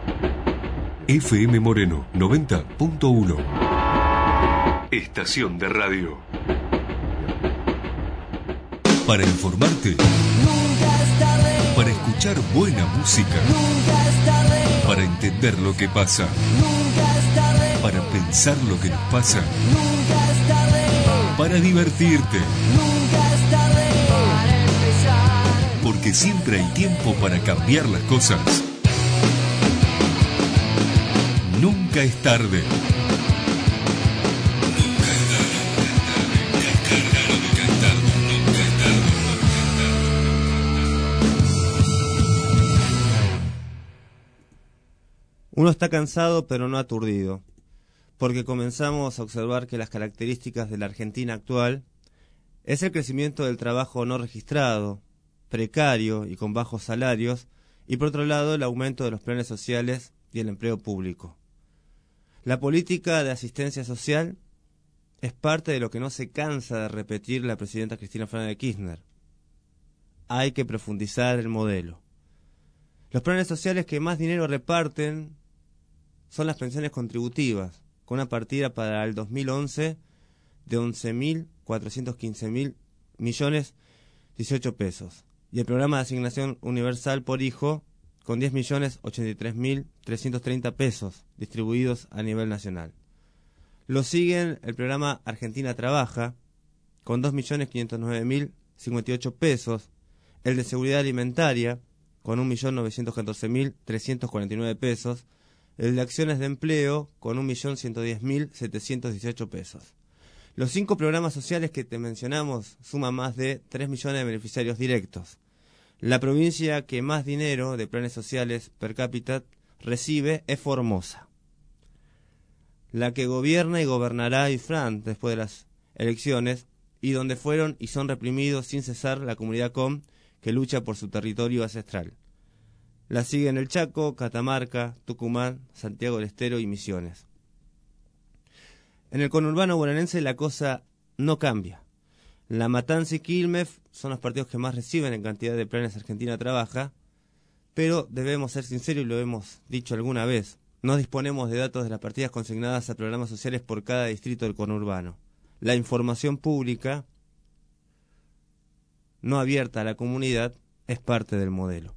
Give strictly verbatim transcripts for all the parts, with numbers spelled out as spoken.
F M Moreno noventa punto uno. Estación de radio. Para informarte. Nunca es tarde. Para escuchar buena música. Nunca es tarde. Para entender lo que pasa. Nunca es tarde. Para pensar lo que nos pasa. Nunca es tarde. Para divertirte. Nunca es tarde. Para empezar. Porque siempre hay tiempo para cambiar las cosas. Nunca es tarde. Uno está cansado pero no aturdido, porque comenzamos a observar que las características de la Argentina actual es el crecimiento del trabajo no registrado, precario y con bajos salarios, y por otro lado el aumento de los planes sociales y el empleo público. La política de asistencia social es parte de lo que no se cansa de repetir la presidenta Cristina Fernández de Kirchner. Hay que profundizar el modelo. Los planes sociales que más dinero reparten son las pensiones contributivas, con una partida para el dos mil once de once mil cuatrocientos quince mil millones dieciocho pesos, y el programa de asignación universal por hijo con diez millones ochenta y tres mil trescientos treinta pesos distribuidos a nivel nacional. Lo siguen el programa Argentina Trabaja con dos millones quinientos nueve mil cincuenta y ocho pesos, el de seguridad alimentaria con un millón novecientos catorce mil trescientos cuarenta y nueve pesos, el de acciones de empleo con un millón ciento diez mil setecientos dieciocho pesos. Los cinco programas sociales que te mencionamos suman más de tres millones de beneficiarios directos. La provincia que más dinero de planes sociales per cápita recibe es Formosa. La que gobierna y gobernará Ifrán después de las elecciones, y donde fueron y son reprimidos sin cesar la comunidad com, que lucha por su territorio ancestral. La siguen el Chaco, Catamarca, Tucumán, Santiago del Estero y Misiones. En el conurbano bonaerense la cosa no cambia. La Matanza y Quilmes son los partidos que más reciben en cantidad de planes Argentina Trabaja, pero debemos ser sinceros y lo hemos dicho alguna vez, no disponemos de datos de las partidas consignadas a programas sociales por cada distrito del conurbano. La información pública, no abierta a la comunidad, es parte del modelo.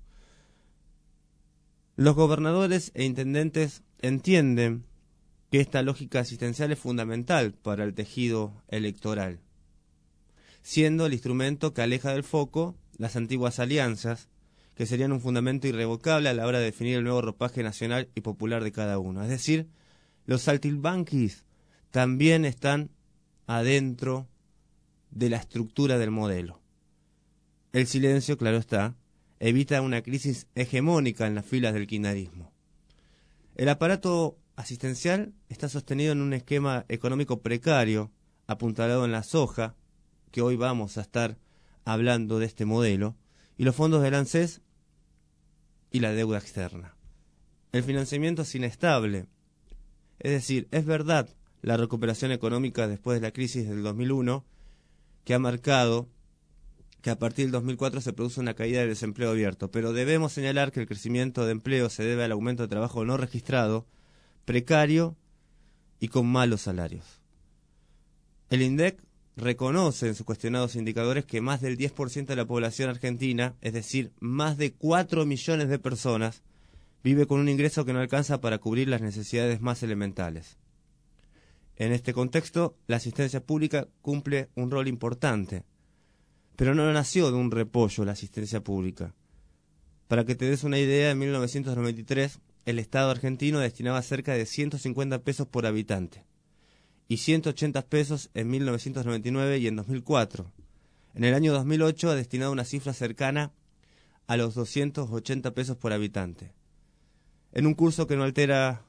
Los gobernadores e intendentes entienden que esta lógica asistencial es fundamental para el tejido electoral, siendo el instrumento que aleja del foco las antiguas alianzas, que serían un fundamento irrevocable a la hora de definir el nuevo ropaje nacional y popular de cada uno. Es decir, los saltimbanquis también están adentro de la estructura del modelo. El silencio, claro está, evita una crisis hegemónica en las filas del kirchnerismo. El aparato asistencial está sostenido en un esquema económico precario, apuntalado en la soja, que hoy vamos a estar hablando de este modelo, y los fondos del ANSES y la deuda externa. El financiamiento es inestable, es decir, es verdad la recuperación económica después de la crisis del dos mil uno, que ha marcado que a partir del dos mil cuatro se produce una caída del desempleo abierto, pero debemos señalar que el crecimiento de empleo se debe al aumento de trabajo no registrado, precario y con malos salarios. El INDEC reconoce en sus cuestionados indicadores que más del diez por ciento de la población argentina, es decir, más de cuatro millones de personas, vive con un ingreso que no alcanza para cubrir las necesidades más elementales. En este contexto, la asistencia pública cumple un rol importante, pero no nació de un repollo la asistencia pública. Para que te des una idea, en mil novecientos noventa y tres el Estado argentino destinaba cerca de ciento cincuenta pesos por habitante y ciento ochenta pesos en mil novecientos noventa y nueve y en dos mil cuatro. En el año dos mil ocho ha destinado una cifra cercana a los doscientos ochenta pesos por habitante. En un curso que no altera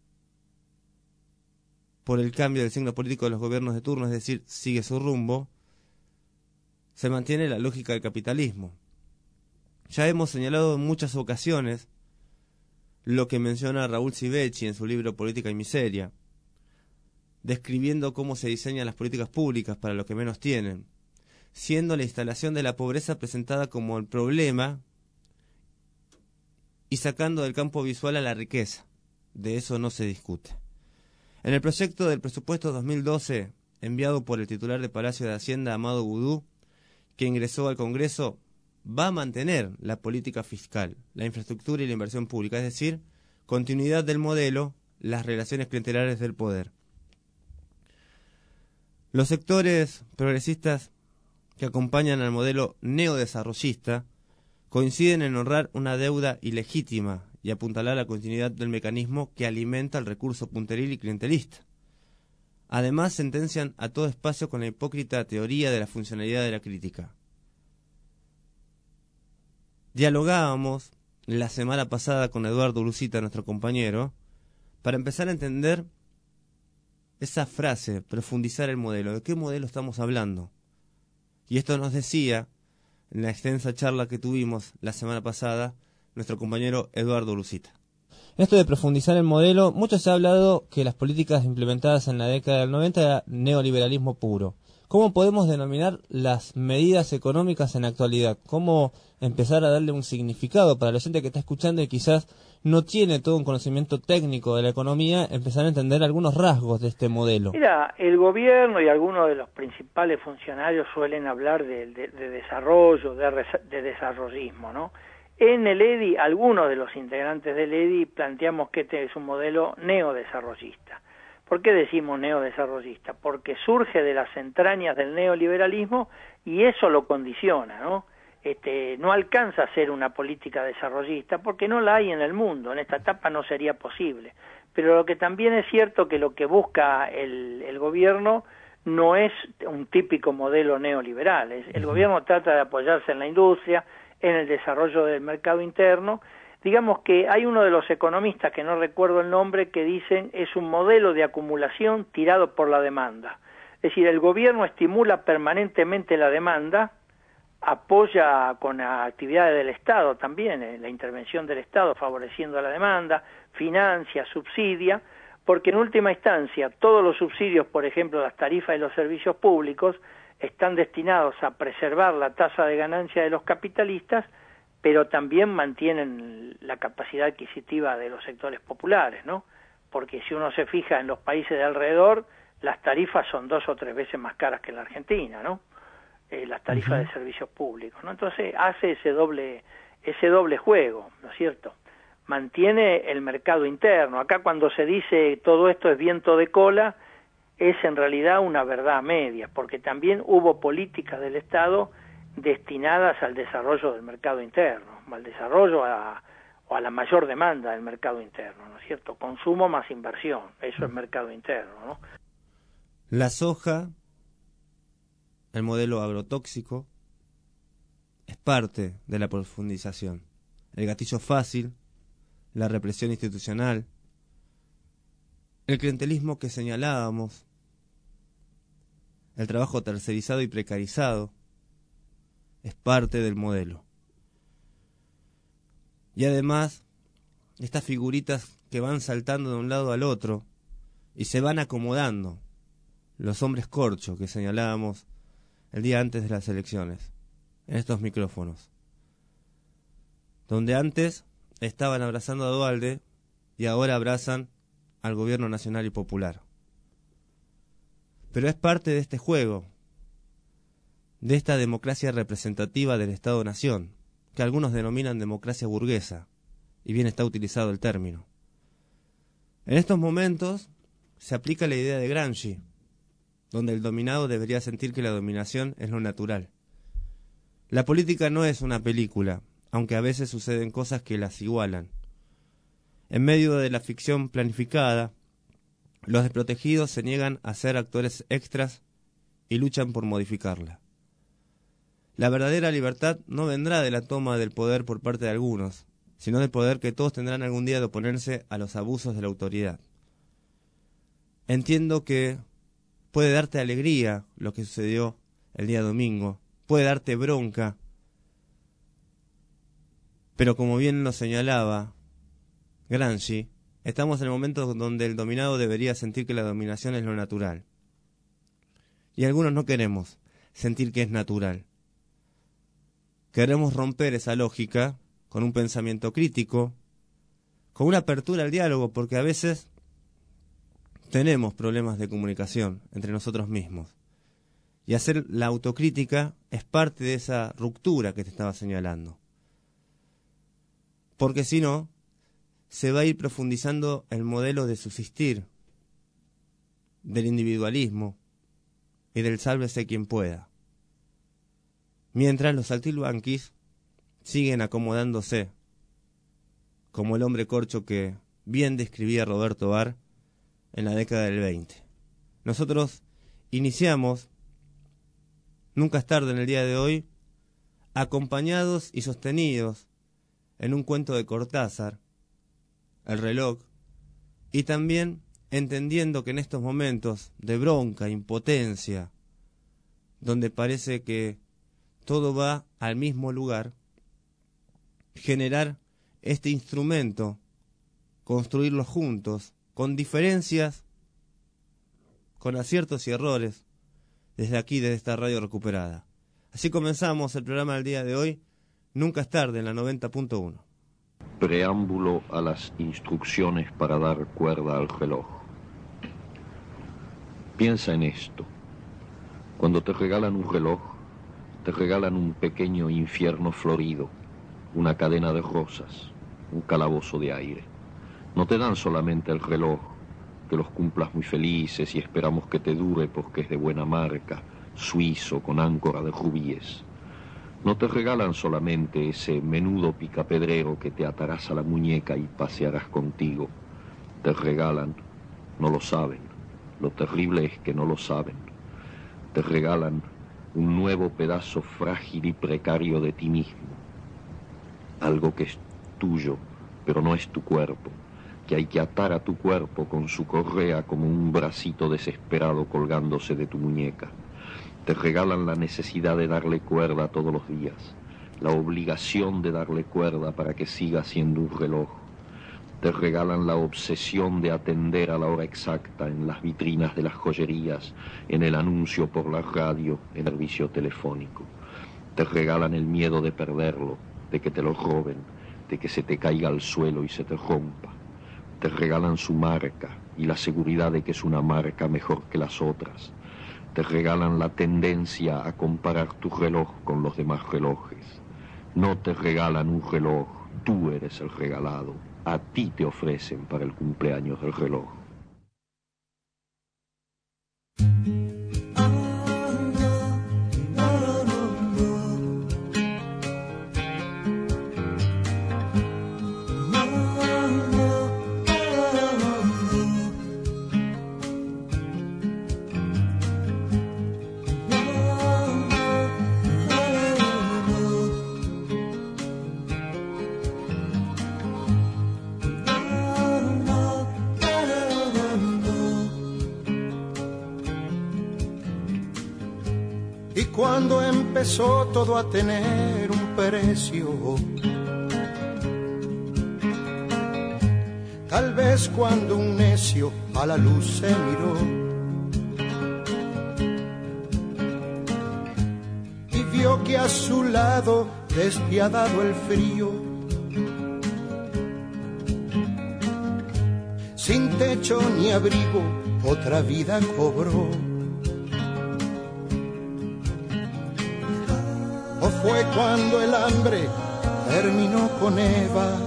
por el cambio del signo político de los gobiernos de turno, es decir, sigue su rumbo, se mantiene la lógica del capitalismo. Ya hemos señalado en muchas ocasiones lo que menciona Raúl Sivecci en su libro Política y Miseria, describiendo cómo se diseñan las políticas públicas para los que menos tienen, siendo la instalación de la pobreza presentada como el problema y sacando del campo visual a la riqueza. De eso no se discute. En el proyecto del presupuesto dos mil doce, enviado por el titular de Palacio de Hacienda, Amado Boudou, que ingresó al Congreso, va a mantener la política fiscal, la infraestructura y la inversión pública, es decir, continuidad del modelo, las relaciones clientelares del poder. Los sectores progresistas que acompañan al modelo neodesarrollista coinciden en honrar una deuda ilegítima y apuntalar la continuidad del mecanismo que alimenta el recurso punteril y clientelista. Además, sentencian a todo espacio con la hipócrita teoría de la funcionalidad de la crítica. Dialogábamos la semana pasada con Eduardo Lucita, nuestro compañero, para empezar a entender esa frase, profundizar el modelo. ¿De qué modelo estamos hablando? Y esto nos decía, en la extensa charla que tuvimos la semana pasada, nuestro compañero Eduardo Lucita. Esto de profundizar el modelo, mucho se ha hablado que las políticas implementadas en la década del noventa era neoliberalismo puro. ¿Cómo podemos denominar las medidas económicas en la actualidad? ¿Cómo empezar a darle un significado para la gente que está escuchando y quizás no tiene todo un conocimiento técnico de la economía, empezar a entender algunos rasgos de este modelo? Mira, el gobierno y algunos de los principales funcionarios suelen hablar de, de, de desarrollo, de, de desarrollismo, ¿no? En el E D I, algunos de los integrantes del E D I planteamos que este es un modelo neodesarrollista. ¿Por qué decimos neodesarrollista? Porque surge de las entrañas del neoliberalismo y eso lo condiciona, ¿no? Este, no alcanza a ser una política desarrollista porque no la hay en el mundo, en esta etapa no sería posible. Pero lo que también es cierto que lo que busca el, el gobierno no es un típico modelo neoliberal. Es, el gobierno trata de apoyarse en la industria, en el desarrollo del mercado interno. Digamos que hay uno de los economistas, que no recuerdo el nombre, que dicen es un modelo de acumulación tirado por la demanda. Es decir, el gobierno estimula permanentemente la demanda, apoya con actividades del Estado también, eh, la intervención del Estado favoreciendo a la demanda, financia, subsidia, porque en última instancia todos los subsidios, por ejemplo las tarifas y los servicios públicos, están destinados a preservar la tasa de ganancia de los capitalistas, pero también mantienen la capacidad adquisitiva de los sectores populares, ¿no? Porque si uno se fija en los países de alrededor, las tarifas son dos o tres veces más caras que en la Argentina, ¿no? Eh, las tarifas uh-huh. de servicios públicos, ¿no? Entonces hace ese doble, ese doble juego, ¿no es cierto? Mantiene el mercado interno. Acá cuando se dice todo esto es viento de cola, es en realidad una verdad media, porque también hubo políticas del Estado destinadas al desarrollo del mercado interno, al desarrollo a, o a la mayor demanda del mercado interno, ¿no es cierto? Consumo más inversión, eso es mercado interno, ¿no? La soja, el modelo agrotóxico, es parte de la profundización. El gatillo fácil, la represión institucional, el clientelismo que señalábamos, el trabajo tercerizado y precarizado, es parte del modelo. Y además, estas figuritas que van saltando de un lado al otro y se van acomodando, los hombres corcho que señalábamos el día antes de las elecciones, en estos micrófonos, donde antes estaban abrazando a Duhalde y ahora abrazan al gobierno nacional y popular. Pero es parte de este juego, de esta democracia representativa del Estado-Nación, que algunos denominan democracia burguesa, y bien está utilizado el término. En estos momentos se aplica la idea de Gramsci, donde el dominado debería sentir que la dominación es lo natural. La política no es una película, aunque a veces suceden cosas que las igualan. En medio de la ficción planificada, los desprotegidos se niegan a ser actores extras y luchan por modificarla. La verdadera libertad no vendrá de la toma del poder por parte de algunos, sino del poder que todos tendrán algún día de oponerse a los abusos de la autoridad. Entiendo que puede darte alegría lo que sucedió el día domingo, puede darte bronca, pero como bien lo señalaba Gramsci, estamos en el momento donde el dominado debería sentir que la dominación es lo natural. Y algunos no queremos sentir que es natural. Queremos romper esa lógica con un pensamiento crítico, con una apertura al diálogo, porque a veces tenemos problemas de comunicación entre nosotros mismos. Y hacer la autocrítica es parte de esa ruptura que te estaba señalando. Porque si no, se va a ir profundizando el modelo de subsistir, del individualismo y del sálvese quien pueda. Mientras los saltimbanquis siguen acomodándose, como el hombre corcho que bien describía Roberto Barr en la década del veinte. Nosotros iniciamos Nunca es tarde en el día de hoy, acompañados y sostenidos en un cuento de Cortázar, El reloj, y también entendiendo que en estos momentos de bronca, impotencia, donde parece que todo va al mismo lugar, generar este instrumento, construirlo juntos, con diferencias, con aciertos y errores, desde aquí, desde esta radio recuperada. Así comenzamos el programa del día de hoy, Nunca es tarde, en la noventa punto uno. Preámbulo a las instrucciones para dar cuerda al reloj. Piensa en esto. Cuando te regalan un reloj, te regalan un pequeño infierno florido, una cadena de rosas, un calabozo de aire. No te dan solamente el reloj, que los cumplas muy felices y esperamos que te dure porque es de buena marca, suizo con áncora de rubíes. No te regalan solamente ese menudo picapedrero que te atarás a la muñeca y pasearás contigo. Te regalan, no lo saben, lo terrible es que no lo saben. Te regalan un nuevo pedazo frágil y precario de ti mismo. Algo que es tuyo, pero no es tu cuerpo, que hay que atar a tu cuerpo con su correa como un bracito desesperado colgándose de tu muñeca. Te regalan la necesidad de darle cuerda todos los días, la obligación de darle cuerda para que siga siendo un reloj. Te regalan la obsesión de atender a la hora exacta en las vitrinas de las joyerías, en el anuncio por la radio, en el servicio telefónico. Te regalan el miedo de perderlo, de que te lo roben, de que se te caiga al suelo y se te rompa. Te regalan su marca y la seguridad de que es una marca mejor que las otras. Te regalan la tendencia a comparar tu reloj con los demás relojes. No te regalan un reloj, tú eres el regalado. A ti te ofrecen para el cumpleaños del reloj. Cuando empezó todo a tener un precio, tal vez cuando un necio a la luz se miró y vio que a su lado, despiadado el frío, sin techo ni abrigo, otra vida cobró. O fue cuando el hambre terminó con Eva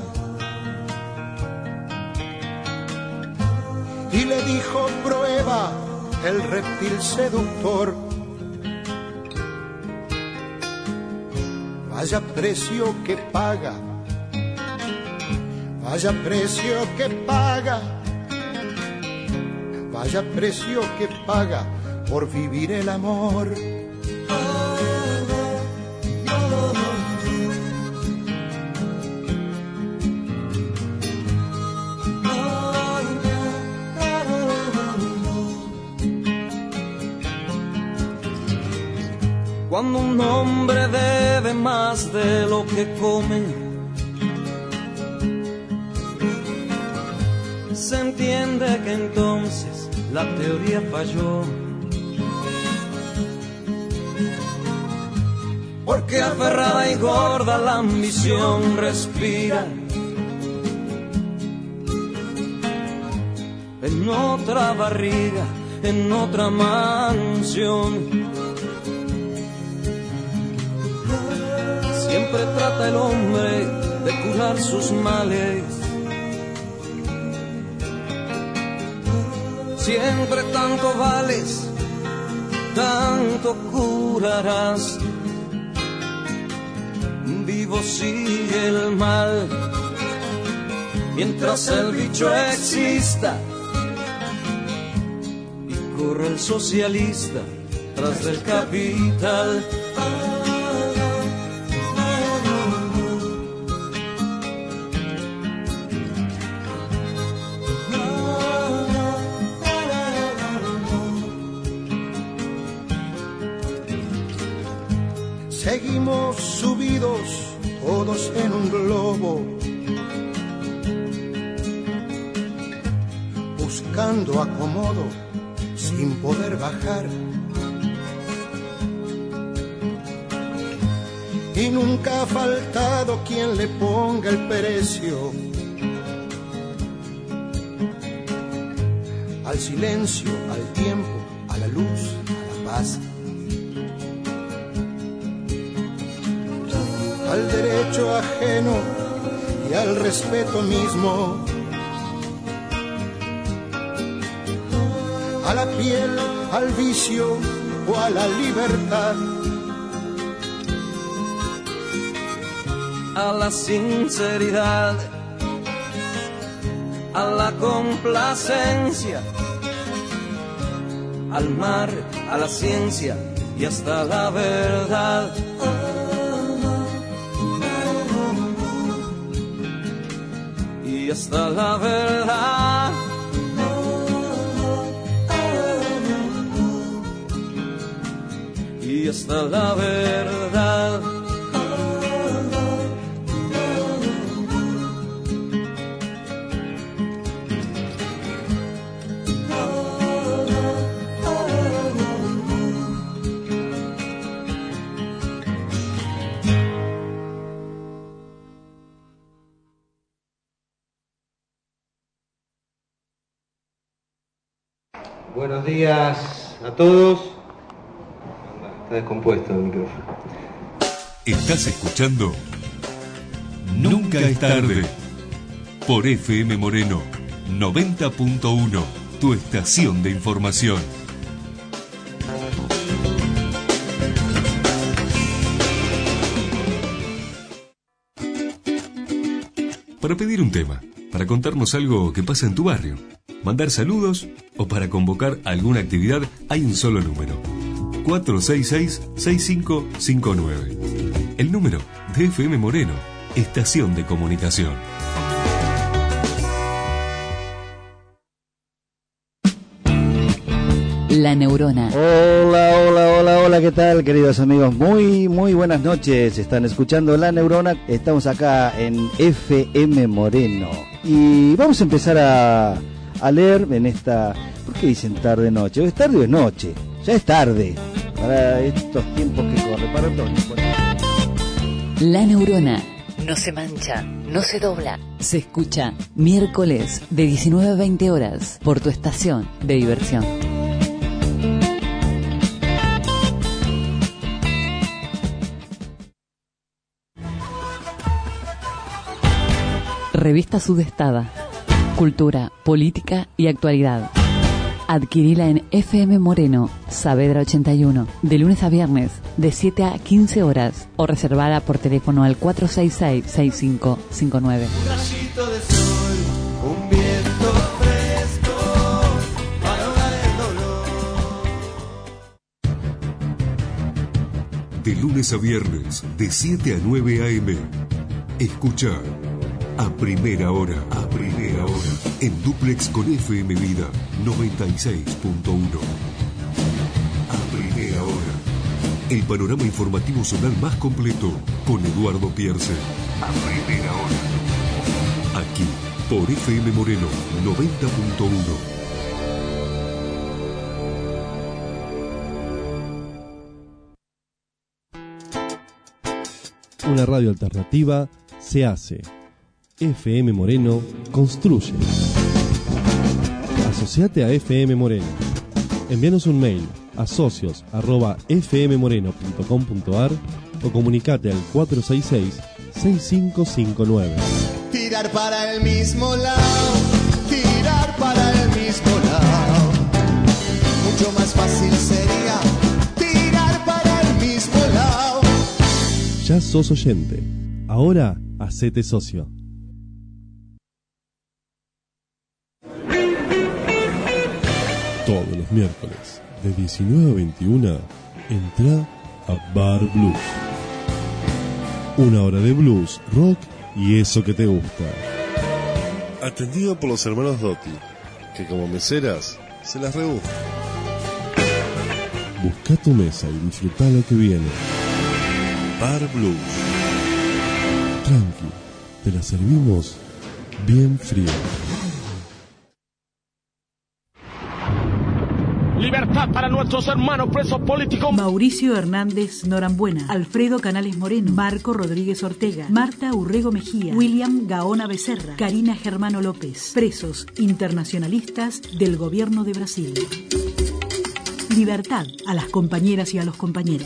y le dijo: prueba el reptil seductor. Vaya precio que paga, vaya precio que paga, vaya precio que paga por vivir el amor. Cuando un hombre debe más de lo que come, se entiende que entonces la teoría falló. Porque aferrada y gorda la ambición respira en otra barriga, en otra mansión. Siempre trata el hombre de curar sus males. Siempre tanto vales, tanto curarás. Vivo sigue el mal, mientras el bicho exista. Y corre el socialista tras del capital. Seguimos subidos todos en un globo, buscando acomodo sin poder bajar. Y nunca ha faltado quien le ponga el precio al silencio, al tiempo, a la luz, a la paz. Al derecho ajeno y al respeto mismo, a la piel, al vicio o a la libertad, a la sinceridad, a la complacencia, al mar, a la ciencia y hasta la verdad. Y hasta la verdad. Y hasta la verdad. Buenos días a todos. Está descompuesto el micrófono. Estás escuchando Nunca es tarde por F M Moreno noventa punto uno, tu estación de información. Para pedir un tema, para contarnos algo que pasa en tu barrio, mandar saludos o para convocar alguna actividad, hay un solo número: cuatro seis seis, seis cinco cinco nueve. El número de F M Moreno, estación de comunicación. La Neurona. Hola, hola, hola, hola, ¿qué tal, queridos amigos? Muy, muy buenas noches. Están escuchando La Neurona. Estamos acá en F M Moreno. Y vamos a empezar a, a leer en esta... ¿Por qué dicen tarde noche? ¿Es tarde o es noche? Ya es tarde. Para estos tiempos que corren, para todos. La Neurona. No se mancha, no se dobla. Se escucha miércoles de diecinueve a veinte horas por tu estación de diversión. Revista Sudestada. Cultura, política y actualidad. Adquirila en F M Moreno, Saavedra ochenta y uno, de lunes a viernes, de siete a quince horas, o reservada por teléfono al cuatro seis seis, seis cinco cinco nueve. Un rayito de sol, un viento fresco, para ahogar el dolor. De lunes a viernes, de siete a nueve a eme. Escucha A Primera Hora, a Primera Hora, en dúplex con F M Vida noventa y seis punto uno. A Primera Hora, el panorama informativo zonal más completo, con Eduardo Pierce. A Primera Hora, aquí, por F M Moreno noventa punto uno. Una radio alternativa se hace. F M Moreno construye. Asociate a F M Moreno. Envíanos un mail a socios arroba f m moreno punto com punto a r o comunicate al cuatro seis seis, seis cinco cinco nueve. Tirar para el mismo lado, tirar para el mismo lado. Mucho más fácil sería tirar para el mismo lado. Ya sos oyente. Ahora, hacete socio. Todos los miércoles, de diecinueve a veintiuna, entra a Bar Blues. Una hora de blues, rock y eso que te gusta. Atendido por los hermanos Dotti, que como meseras se las rebuscan. Busca tu mesa y disfruta lo que viene. Bar Blues. Tranqui, te la servimos bien fría. Libertad para nuestros hermanos presos políticos. Mauricio Hernández Norambuena, Alfredo Canales Moreno, Marco Rodríguez Ortega, Marta Urrego Mejía, William Gaona Becerra, Karina Germano López, presos internacionalistas del gobierno de Brasil. Libertad a las compañeras y a los compañeros.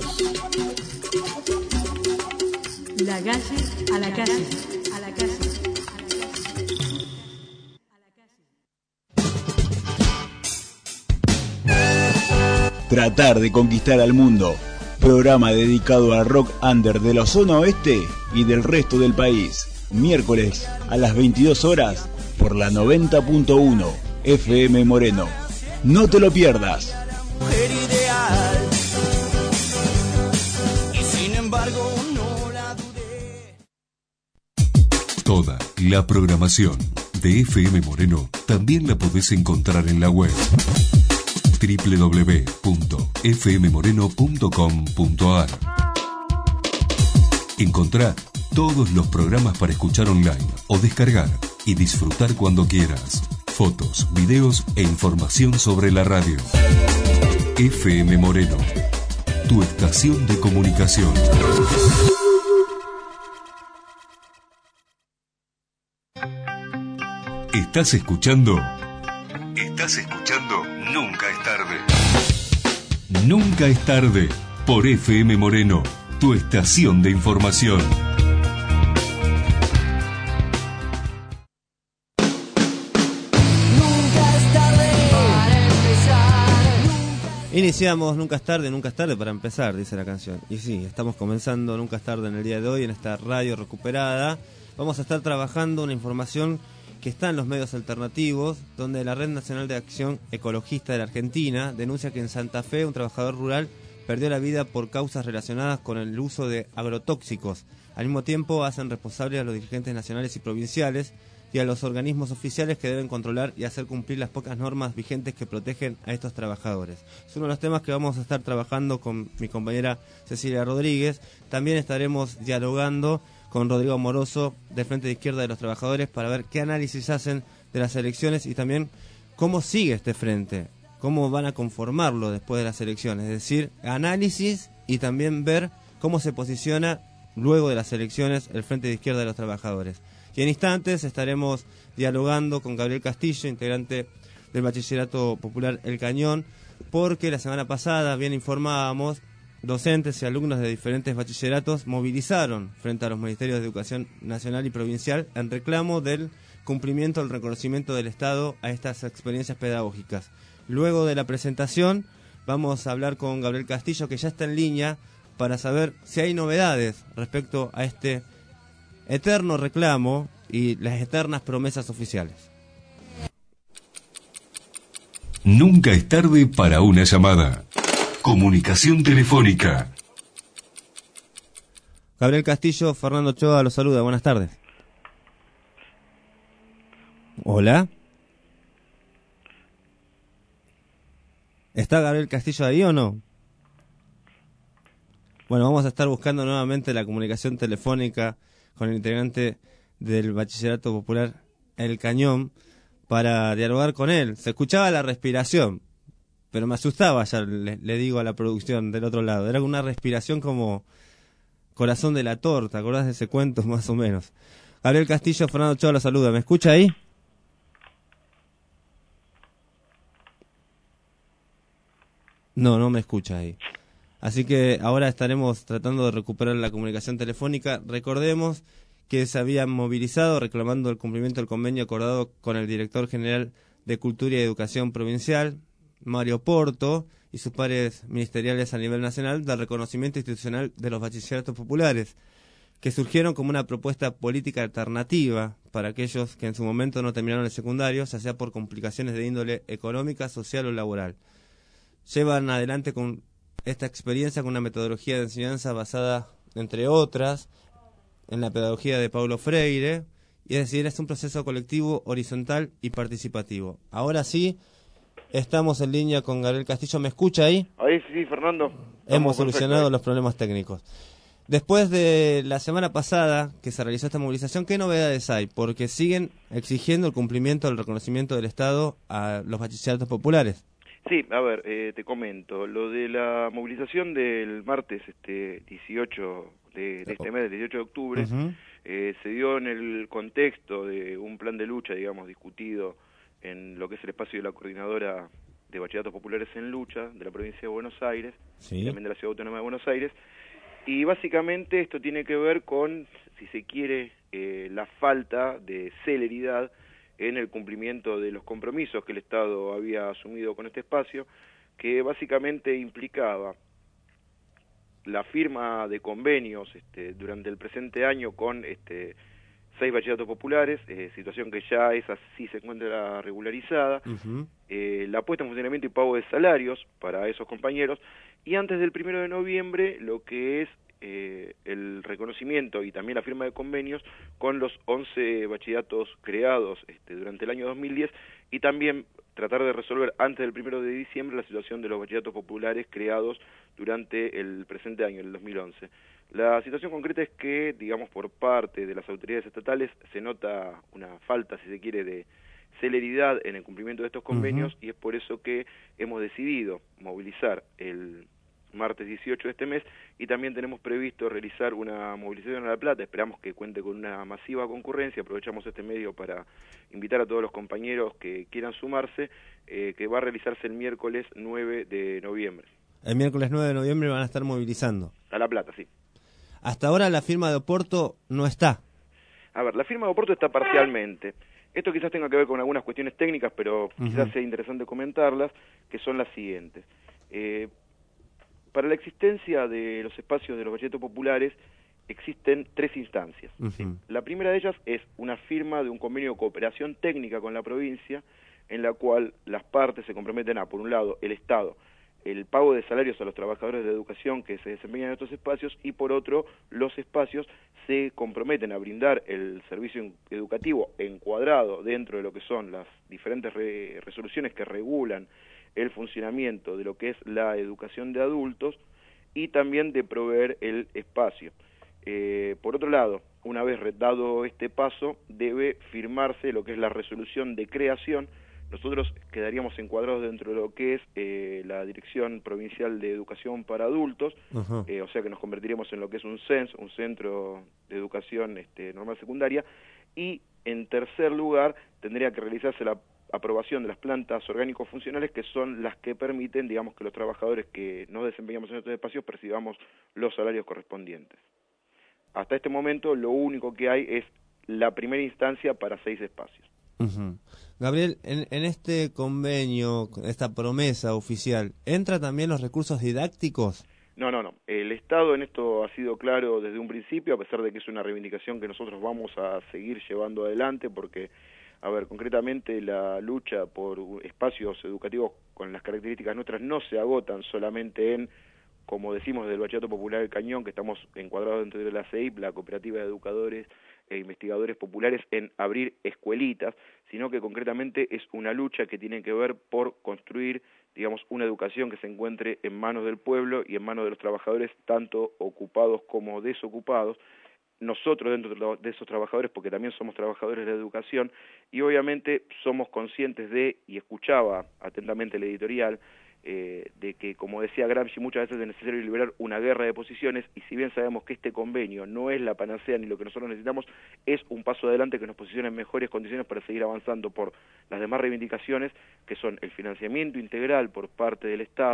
La calle a la calle, a la calle. Tratar de conquistar al mundo. Programa dedicado al rock under de la zona oeste y del resto del país. Miércoles a las veintidós horas por la noventa punto uno F M Moreno. No te lo pierdas. Mujer ideal. Y sin embargo no la dudé. Toda la programación de F M Moreno también la podés encontrar en la web doble u doble u doble u punto f m moreno punto com punto a r. Encontrá todos los programas para escuchar online o descargar y disfrutar cuando quieras. Fotos, videos e información sobre la radio. F M Moreno, tu estación de comunicación. ¿Estás escuchando? Estás escuchando Nunca es tarde. Nunca es tarde por F M Moreno, tu estación de información. Iniciamos Nunca es tarde, nunca es tarde para empezar, dice la canción. Y sí, estamos comenzando Nunca es tarde en el día de hoy en esta radio recuperada. Vamos a estar trabajando una información que está en los medios alternativos, donde la Red Nacional de Acción Ecologista de la Argentina denuncia que en Santa Fe un trabajador rural perdió la vida por causas relacionadas con el uso de agrotóxicos. Al mismo tiempo hacen responsables a los dirigentes nacionales y provinciales y a los organismos oficiales que deben controlar y hacer cumplir las pocas normas vigentes que protegen a estos trabajadores. Es uno de los temas que vamos a estar trabajando con mi compañera Cecilia Rodríguez. También estaremos dialogando con Rodrigo Amoroso del Frente de Izquierda de los Trabajadores para ver qué análisis hacen de las elecciones y también cómo sigue este frente, cómo van a conformarlo después de las elecciones. Es decir, análisis y también ver cómo se posiciona luego de las elecciones el Frente de Izquierda de los Trabajadores. Y en instantes estaremos dialogando con Gabriel Castillo, integrante del Bachillerato Popular El Cañón, porque la semana pasada, bien informábamos, docentes y alumnos de diferentes bachilleratos movilizaron frente a los Ministerios de Educación Nacional y Provincial en reclamo del cumplimiento del reconocimiento del Estado a estas experiencias pedagógicas. Luego de la presentación vamos a hablar con Gabriel Castillo, que ya está en línea, para saber si hay novedades respecto a este eterno reclamo y las eternas promesas oficiales. Nunca es tarde para una llamada. Comunicación telefónica. Gabriel Castillo, Fernando Ochoa los saluda. Buenas tardes. Hola. ¿Está Gabriel Castillo ahí o no? Bueno, vamos a estar buscando nuevamente la comunicación telefónica con el integrante del Bachillerato Popular El Cañón para dialogar con él. Se escuchaba la respiración, pero me asustaba, ya le, le digo a la producción del otro lado. Era una respiración como corazón de la torta, ¿acordás de ese cuento más o menos? Gabriel Castillo, Fernando Ochoa lo saluda. ¿Me escucha ahí? No, no me escucha ahí. Así que ahora estaremos tratando de recuperar la comunicación telefónica. Recordemos que se habían movilizado reclamando el cumplimiento del convenio acordado con el director general de Cultura y Educación Provincial, Mario Porto, y sus pares ministeriales a nivel nacional del reconocimiento institucional de los bachilleratos populares, que surgieron como una propuesta política alternativa para aquellos que en su momento no terminaron el secundario, ya sea por complicaciones de índole económica, social o laboral. Llevan adelante con esta experiencia con una metodología de enseñanza basada, entre otras, en la pedagogía de Paulo Freire, y es decir, es un proceso colectivo, horizontal y participativo. Ahora sí, estamos en línea con Gabriel Castillo. ¿Me escucha ahí? Ahí sí, Fernando. Hemos solucionado los problemas técnicos. Después de la semana pasada que se realizó esta movilización, ¿qué novedades hay? Porque siguen exigiendo el cumplimiento del reconocimiento del Estado a los bachilleratos populares. Sí, a ver, eh, te comento. Lo de la movilización del martes este dieciocho de, de este mes, del dieciocho de octubre, uh-huh. eh, se dio en el contexto de un plan de lucha, digamos, discutido en lo que es el espacio de la Coordinadora de Bachilleratos Populares en Lucha de la provincia de Buenos Aires, sí. y también de la Ciudad Autónoma de Buenos Aires. Y básicamente esto tiene que ver con, si se quiere, eh, la falta de celeridad en el cumplimiento de los compromisos que el Estado había asumido con este espacio, que básicamente implicaba la firma de convenios este, durante el presente año con este, seis bachilleratos populares, eh, situación que ya es así, se encuentra regularizada, uh-huh. eh, la puesta en funcionamiento y pago de salarios para esos compañeros, y antes del primero de noviembre lo que es eh, el reconocimiento y también la firma de convenios con los once bachilleratos creados este, durante el año dos mil diez, y también tratar de resolver antes del primero de diciembre la situación de los bachilleratos populares creados durante el presente año, el dos mil once. La situación concreta es que, digamos, por parte de las autoridades estatales se nota una falta, si se quiere, de celeridad en el cumplimiento de estos convenios, uh-huh. y es por eso que hemos decidido movilizar el martes dieciocho de este mes, y también tenemos previsto realizar una movilización a La Plata. Esperamos que cuente con una masiva concurrencia. Aprovechamos este medio para invitar a todos los compañeros que quieran sumarse, eh, que va a realizarse el miércoles nueve de noviembre. El miércoles nueve de noviembre van a estar movilizando. A La Plata, sí. Hasta ahora la firma de Oporto no está. A ver, la firma de Oporto está parcialmente. Esto quizás tenga que ver con algunas cuestiones técnicas, pero uh-huh. quizás sea interesante comentarlas, que son las siguientes. Eh, para la existencia de los espacios de los bachilleratos populares existen tres instancias. Uh-huh. ¿sí? La primera de ellas es una firma de un convenio de cooperación técnica con la provincia, en la cual las partes se comprometen a, por un lado, el Estado, el pago de salarios a los trabajadores de educación que se desempeñan en estos espacios, y por otro, los espacios se comprometen a brindar el servicio educativo encuadrado dentro de lo que son las diferentes re- resoluciones que regulan el funcionamiento de lo que es la educación de adultos, y también de proveer el espacio. Eh, por otro lado, una vez dado este paso, debe firmarse lo que es la resolución de creación. Nosotros quedaríamos encuadrados dentro de lo que es eh, la Dirección Provincial de Educación para Adultos, uh-huh. eh, o sea que nos convertiríamos en lo que es un C E N S, un Centro de Educación este, Normal Secundaria, y en tercer lugar tendría que realizarse la aprobación de las plantas orgánicos funcionales, que son las que permiten, digamos, que los trabajadores que nos desempeñamos en estos espacios percibamos los salarios correspondientes. Hasta este momento lo único que hay es la primera instancia para seis espacios. Uh-huh. Gabriel, en, en este convenio, esta promesa oficial, ¿entra también los recursos didácticos? No, no, no. El Estado en esto ha sido claro desde un principio, a pesar de que es una reivindicación que nosotros vamos a seguir llevando adelante, porque, a ver, concretamente la lucha por espacios educativos con las características nuestras no se agotan solamente en, como decimos del Bachillerato Popular del Cañón, que estamos encuadrados dentro de la C E I P, la Cooperativa de Educadores e Investigadores Populares, en abrir escuelitas, sino que concretamente es una lucha que tiene que ver por construir, digamos, una educación que se encuentre en manos del pueblo y en manos de los trabajadores, tanto ocupados como desocupados. Nosotros dentro de esos trabajadores, porque también somos trabajadores de la educación, y obviamente somos conscientes de, y escuchaba atentamente el editorial, eh, de que, como decía Gramsci, muchas veces es necesario liberar una guerra de posiciones, y si bien sabemos que este convenio no es la panacea ni lo que nosotros necesitamos, es un paso adelante que nos posiciona en mejores condiciones para seguir avanzando por las demás reivindicaciones, que son el financiamiento integral por parte del Estado,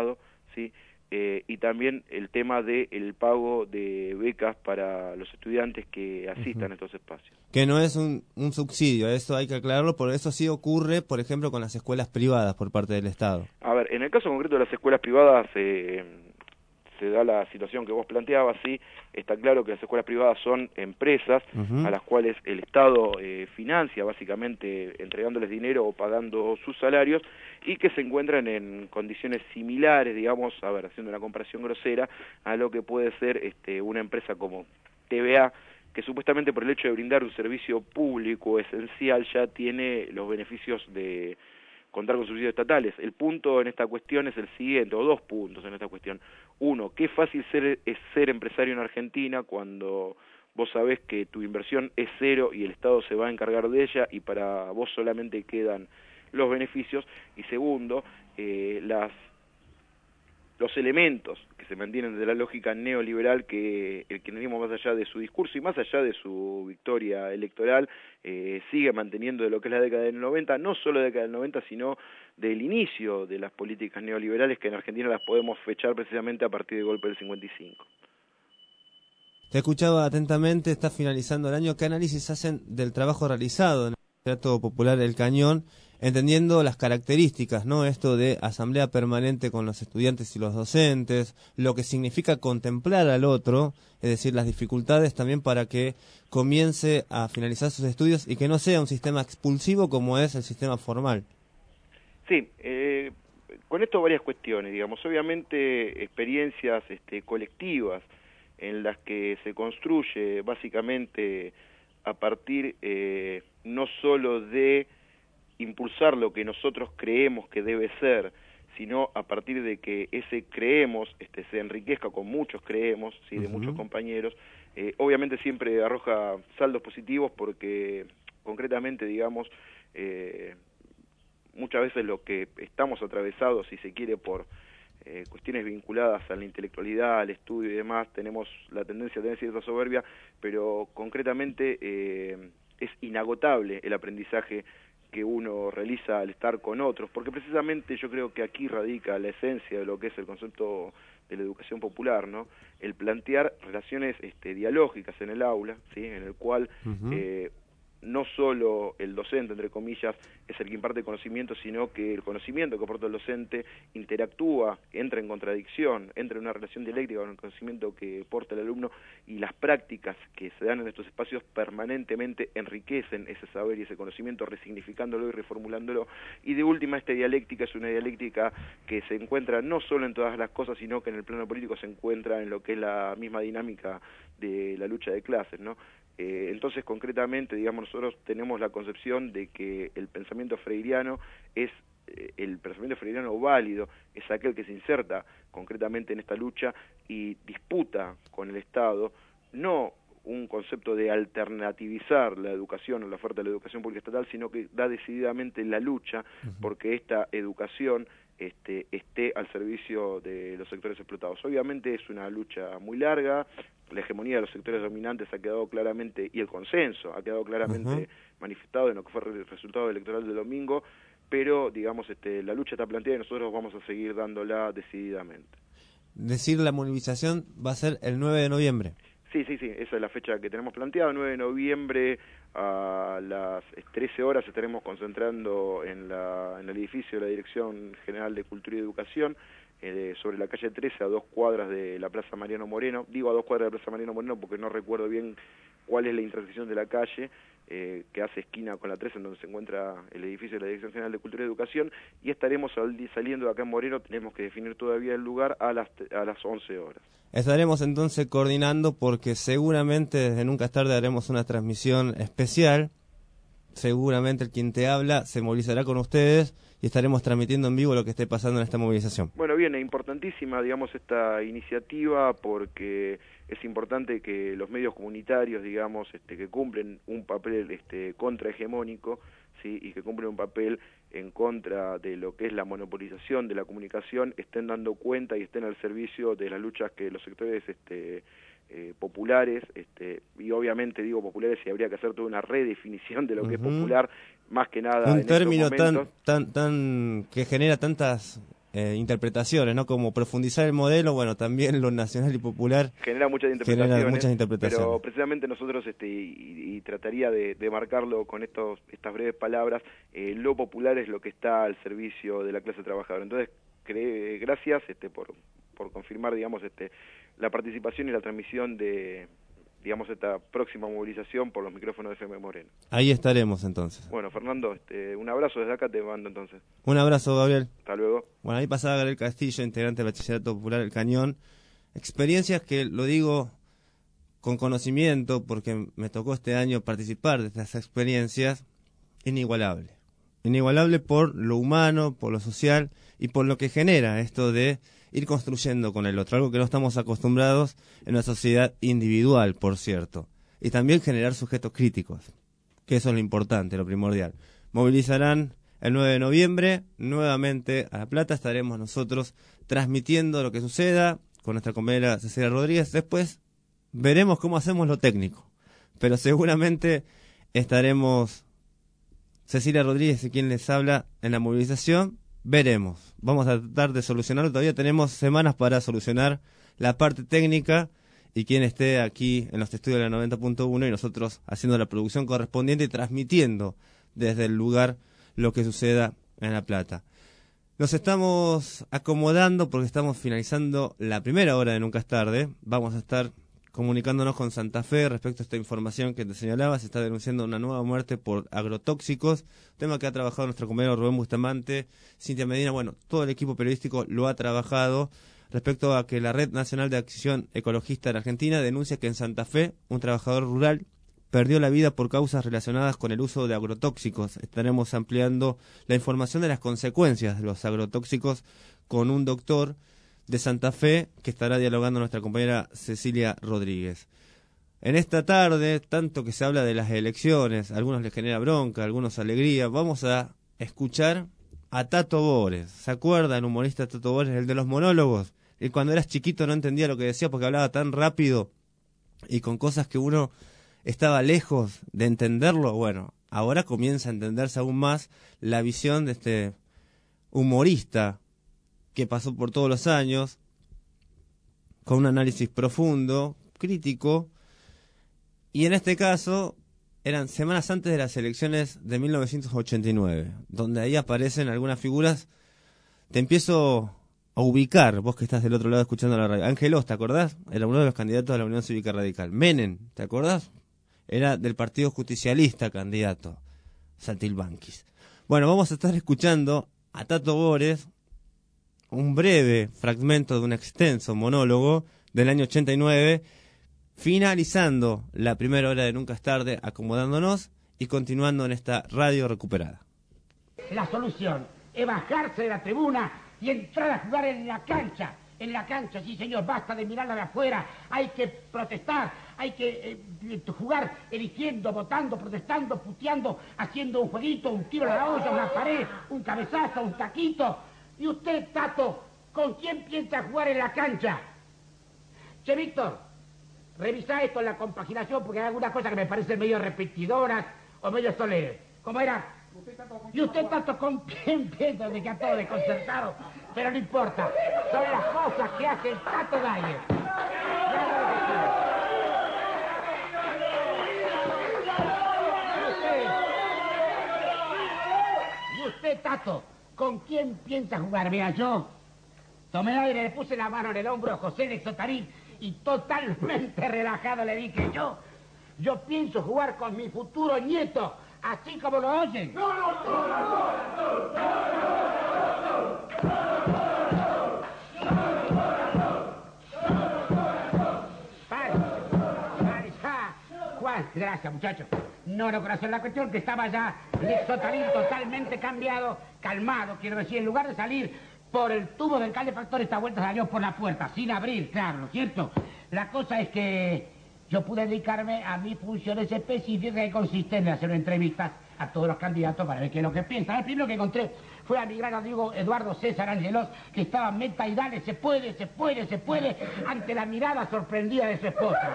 ¿sí? Eh, y también el tema del pago de becas para los estudiantes que asistan uh-huh. a estos espacios. Que no es un, un subsidio, eso hay que aclararlo, por eso sí ocurre, por ejemplo, con las escuelas privadas por parte del Estado. A ver, en el caso concreto de las escuelas privadas eh, se da la situación que vos planteabas, sí, está claro que las escuelas privadas son empresas uh-huh. a las cuales el Estado eh, financia, básicamente entregándoles dinero o pagando sus salarios, y que se encuentran en condiciones similares, digamos, a ver, haciendo una comparación grosera, a lo que puede ser este, una empresa como T V A, que supuestamente por el hecho de brindar un servicio público esencial ya tiene los beneficios de contar con subsidios estatales. El punto en esta cuestión es el siguiente, o dos puntos en esta cuestión. Uno, qué fácil ser, es ser empresario en Argentina cuando vos sabés que tu inversión es cero y el Estado se va a encargar de ella y para vos solamente quedan los beneficios. Y segundo, eh, las los elementos que se mantienen de la lógica neoliberal que el kirchnerismo, más allá de su discurso y más allá de su victoria electoral, eh, sigue manteniendo de lo que es la década del noventa, no solo la década del noventa, sino del inicio de las políticas neoliberales, que en Argentina las podemos fechar precisamente a partir del golpe del cincuenta y cinco. Te escuchaba atentamente, está finalizando el año. ¿Qué análisis hacen del trabajo realizado en el Teatro Popular El Cañón, entendiendo las características, ¿no? Esto de asamblea permanente con los estudiantes y los docentes, lo que significa contemplar al otro, es decir, las dificultades también para que comience a finalizar sus estudios y que no sea un sistema expulsivo como es el sistema formal? Sí, eh, con esto varias cuestiones, digamos, obviamente experiencias este, colectivas en las que se construye básicamente a partir eh, no solo de impulsar lo que nosotros creemos que debe ser, sino a partir de que ese creemos este, se enriquezca con muchos creemos, ¿sí? de uh-huh. muchos compañeros, eh, obviamente siempre arroja saldos positivos porque concretamente, digamos, eh, muchas veces lo que estamos atravesados, si se quiere, por eh, cuestiones vinculadas a la intelectualidad, al estudio y demás, tenemos la tendencia a tener cierta soberbia, pero concretamente eh, es inagotable el aprendizaje que uno realiza al estar con otros, porque precisamente yo creo que aquí radica la esencia de lo que es el concepto de la educación popular, ¿no? El plantear relaciones este, dialógicas en el aula, ¿sí? En el cual uh-huh. eh, no solo el docente, entre comillas, es el que imparte conocimiento, sino que el conocimiento que aporta el docente interactúa, entra en contradicción, entra en una relación dialéctica con el conocimiento que aporta el alumno, y las prácticas que se dan en estos espacios permanentemente enriquecen ese saber y ese conocimiento, resignificándolo y reformulándolo. Y de última, esta dialéctica es una dialéctica que se encuentra no solo en todas las cosas, sino que en el plano político se encuentra en lo que es la misma dinámica de la lucha de clases, ¿no? Eh, entonces, concretamente, digamos, nosotros tenemos la concepción de que el pensamiento freiriano es eh, el pensamiento freiriano válido, es aquel que se inserta concretamente en esta lucha y disputa con el Estado, no un concepto de alternativizar la educación o la oferta de la educación pública estatal, sino que da decididamente la lucha uh-huh. porque esta educación este, esté al servicio de los sectores explotados. Obviamente es una lucha muy larga, la hegemonía de los sectores dominantes ha quedado claramente, y el consenso ha quedado claramente uh-huh. manifestado en lo que fue el resultado electoral del domingo, pero digamos este, la lucha está planteada y nosotros vamos a seguir dándola decididamente. Decir la movilización va a ser el nueve de noviembre. Sí, sí, sí, esa es la fecha que tenemos planteada, nueve de noviembre a las trece horas estaremos concentrando en, la, en el edificio de la Dirección General de Cultura y Educación, eh, sobre la calle trece, a dos cuadras de la Plaza Mariano Moreno. Digo a dos cuadras de la Plaza Mariano Moreno porque no recuerdo bien cuál es la intersección de la calle, eh, que hace esquina con la trece, en donde se encuentra el edificio de la Dirección General de Cultura y Educación, y estaremos saliendo de acá en Moreno, tenemos que definir todavía el lugar a las, a las once horas. Estaremos entonces coordinando porque seguramente desde Nunca es Tarde haremos una transmisión especial. Seguramente el quien te habla se movilizará con ustedes y estaremos transmitiendo en vivo lo que esté pasando en esta movilización. Bueno, bien, es importantísima, digamos, esta iniciativa porque es importante que los medios comunitarios, digamos, este, que cumplen un papel este, contrahegemónico, ¿sí? Y que cumplen un papel en contra de lo que es la monopolización de la comunicación, estén dando cuenta y estén al servicio de las luchas que los sectores este, eh, populares, este, y obviamente digo populares y habría que hacer toda una redefinición de lo que uh-huh. es popular, más que nada un en término estos tan momentos. tan tan que genera tantas eh, interpretaciones, ¿no? Como profundizar el modelo, bueno, también lo nacional y popular genera muchas interpretaciones, genera muchas interpretaciones. Pero precisamente nosotros, este, y, y trataría de, de marcarlo con estos estas breves palabras, eh, lo popular es lo que está al servicio de la clase trabajadora. Entonces, cre gracias este, por, por confirmar, digamos, este, la participación y la transmisión de, digamos, esta próxima movilización por los micrófonos de F M Moreno. Ahí estaremos entonces. Bueno, Fernando, este, un abrazo desde acá, te mando entonces. Un abrazo, Gabriel. Hasta luego. Bueno, ahí pasaba Gabriel Castillo, integrante del Bachillerato Popular El Cañón. Experiencias que, lo digo con conocimiento, porque me tocó este año participar de estas experiencias, inigualable. Inigualable por lo humano, por lo social y por lo que genera esto de ir construyendo con el otro, algo que no estamos acostumbrados en una sociedad individual, por cierto, y también generar sujetos críticos, que eso es lo importante, lo primordial. Movilizarán el nueve de noviembre, nuevamente a La Plata, estaremos nosotros transmitiendo lo que suceda con nuestra compañera Cecilia Rodríguez, después veremos cómo hacemos lo técnico, pero seguramente estaremos Cecilia Rodríguez y quien les habla en la movilización. Veremos, vamos a tratar de solucionarlo, todavía tenemos semanas para solucionar la parte técnica y quien esté aquí en los estudios de la noventa punto uno y nosotros haciendo la producción correspondiente y transmitiendo desde el lugar lo que suceda en La Plata. Nos estamos acomodando porque estamos finalizando la primera hora de Nunca es Tarde, vamos a estar comunicándonos con Santa Fe respecto a esta información que te señalaba. Se está denunciando una nueva muerte por agrotóxicos, tema que ha trabajado nuestro compañero Rubén Bustamante, Cintia Medina, bueno, todo el equipo periodístico lo ha trabajado respecto a que la Red Nacional de Acción Ecologista de la Argentina denuncia que en Santa Fe un trabajador rural perdió la vida por causas relacionadas con el uso de agrotóxicos. Estaremos ampliando la información de las consecuencias de los agrotóxicos con un doctor de Santa Fe, que estará dialogando nuestra compañera Cecilia Rodríguez. En esta tarde, tanto que se habla de las elecciones, a algunos les genera bronca, a algunos alegría, vamos a escuchar a Tato Bores. ¿Se acuerdan, humorista Tato Bores, el de los monólogos? Y cuando eras chiquito no entendía lo que decía porque hablaba tan rápido y con cosas que uno estaba lejos de entenderlo. Bueno, ahora comienza a entenderse aún más la visión de este humorista que pasó por todos los años, con un análisis profundo, crítico, y en este caso eran semanas antes de las elecciones de mil novecientos ochenta y nueve, donde ahí aparecen algunas figuras. Te empiezo a ubicar, vos que estás del otro lado escuchando la radio. Ángel Oz, ¿te acordás? Era uno de los candidatos de la Unión Cívica Radical. Menem, ¿te acordás? Era del Partido Justicialista candidato, Saltimbanquis. Bueno, vamos a estar escuchando a Tato Bores, un breve fragmento de un extenso monólogo del año ochenta y nueve, finalizando la primera hora de Nunca es Tarde, acomodándonos y continuando en esta radio recuperada. La solución es bajarse de la tribuna y entrar a jugar en la cancha. En la cancha, sí señor, basta de mirarla de afuera, hay que protestar, hay que eh, jugar eligiendo, votando, protestando, puteando, haciendo un jueguito, un tiro a la olla, una pared, un cabezazo, un taquito. Y usted, Tato, ¿con quién piensa jugar en la cancha? Che, Víctor, revisa esto en la compaginación porque hay algunas cosas que me parecen medio repetidoras o medio solenes. ¿Cómo era? Y usted, Tato, ¿con quién piensa? De que a todo desconcertado. Pero no importa, son las cosas que hace el Tato Dalle. Y usted, Tato, ¿con quién piensa jugar? Vea, yo tomé aire, le puse la mano en el hombro a José de Sotarín y totalmente relajado le dije yo, yo pienso jugar con mi futuro nieto, así como lo oyen. No, no, no, no, no, no, Pare, pare, ja. Juan, gracias, muchachos. No, no, corazón, la cuestión que estaba ya de Sotarín totalmente cambiado, calmado, quiero decir, en lugar de salir por el tubo del calefactor, esta vuelta salió por la puerta, sin abrir, claro, ¿no es cierto? La cosa es que yo pude dedicarme a mis funciones específicas que consisten en hacer entrevistas a todos los candidatos para ver qué es lo que piensan. El primero que encontré fue a mi gran amigo Eduardo César Angelos, que estaba meta y dale, se puede, se puede, se puede, ante la mirada sorprendida de su esposa.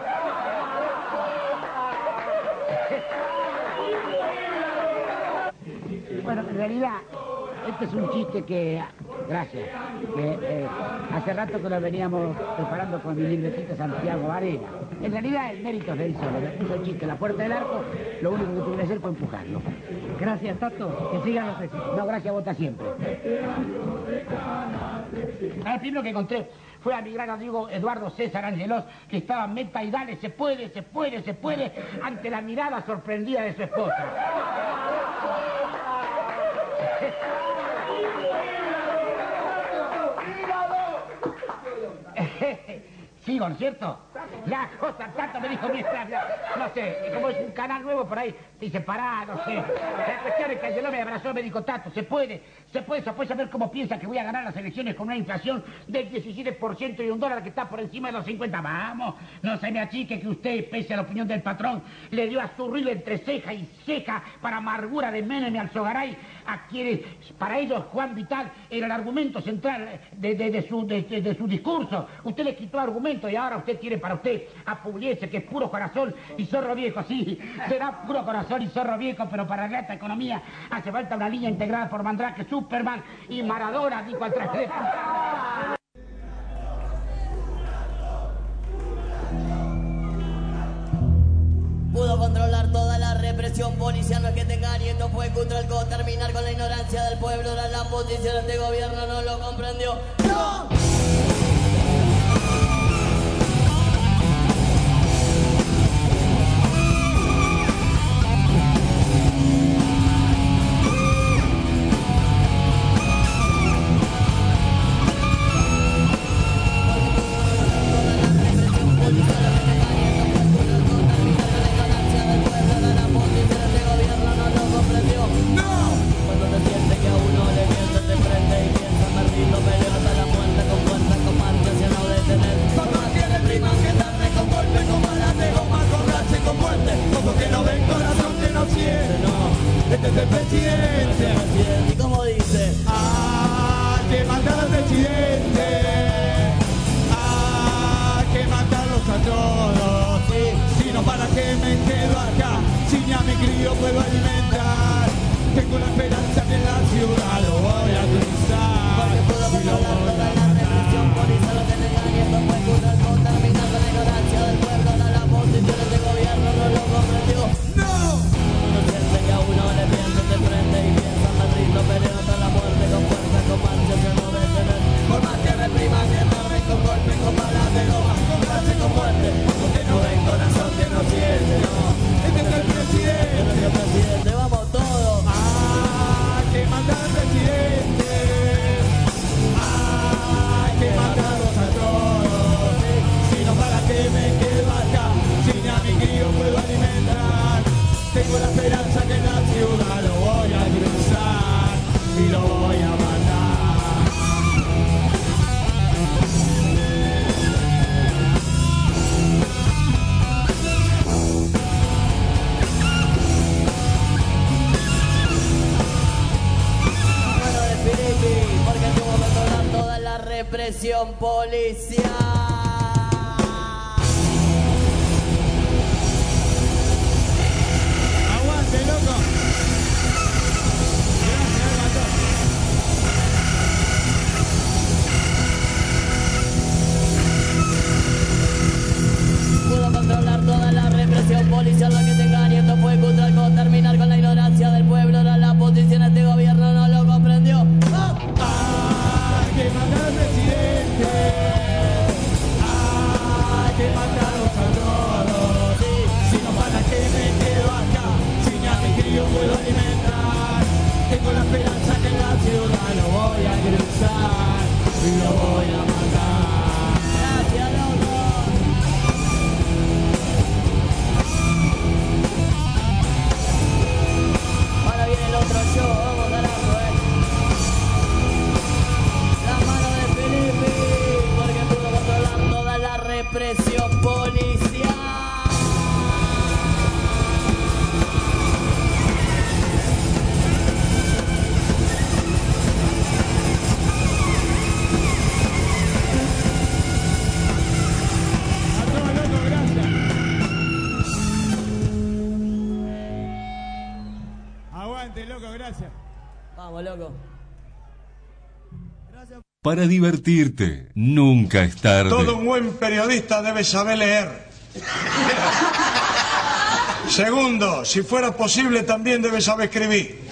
Bueno, en realidad, este es un chiste que Gracias. Que, eh, hace rato que lo veníamos preparando con mi libretita Santiago Varela. En realidad el mérito es de él solo. Le puso el chiste en la puerta del arco, lo único que tuve que hacer fue empujarlo. Gracias, Tato. Que sigan los éxitos. No, gracias a vos siempre. El primero que encontré fue a mi gran amigo Eduardo César Angelos, que estaba meta y dale, se puede, se puede, se puede, ante la mirada sorprendida de su esposa. Sigo, ¿no es cierto? La cosa, tanto me dijo mientras, no sé, como es un canal nuevo por ahí, dice, pará, no sé. La cuestión es que Angeló me abrazó y me dijo, Tato, se puede, se puede, se puede saber cómo piensa que voy a ganar las elecciones con una inflación del diecisiete por ciento y un dólar que está por encima de los cincuenta. Vamos, no se me achique que usted, pese a la opinión del patrón, le dio a zurrir entre ceja y ceja para amargura de Menem y Alzogaray, a quienes, para ellos, Juan Vital era el argumento central de, de, de, su, de, de, de su discurso. Usted le quitó argumento y ahora usted tiene para usted a Pugliese, que es puro corazón y zorro viejo, sí, será puro corazón y zorro viejo, pero para la alta economía hace falta una línea integrada por Mandrake, Superman y Maradona, dijo al traje. Pudo controlar toda la represión policial, no es que tenga y esto fue Cutralco, terminar con la ignorancia del pueblo, ahora la posición de gobierno no lo comprendió. ¡No! Represión policial. Aguante, loco. Pudo controlar toda la represión policial, la que te engañó, esto fue Cutralco, terminar con la ignorancia del pueblo, ahora la posición de este gobierno no lo comprendió. ¡Ah! ¡Ah! ¡Que matar al presidente! ¡Ah! ¡Que matarlos a todos! Si no, ¿para qué me quedo acá? Si ni a mi crío puedo alimentar. Tengo la esperanza que en la ciudad lo voy a cruzar y lo voy a matar. Gracias, loco. Ahora viene el otro show, vamos ganando, eh. La mano de Felipe, porque pudo controlar toda la represión policial. Aguante, loco, gracias. Vamos, loco. Gracias. Para divertirte, nunca es tarde. Todo un buen periodista debe saber leer. Segundo, si fuera posible también debe saber escribir.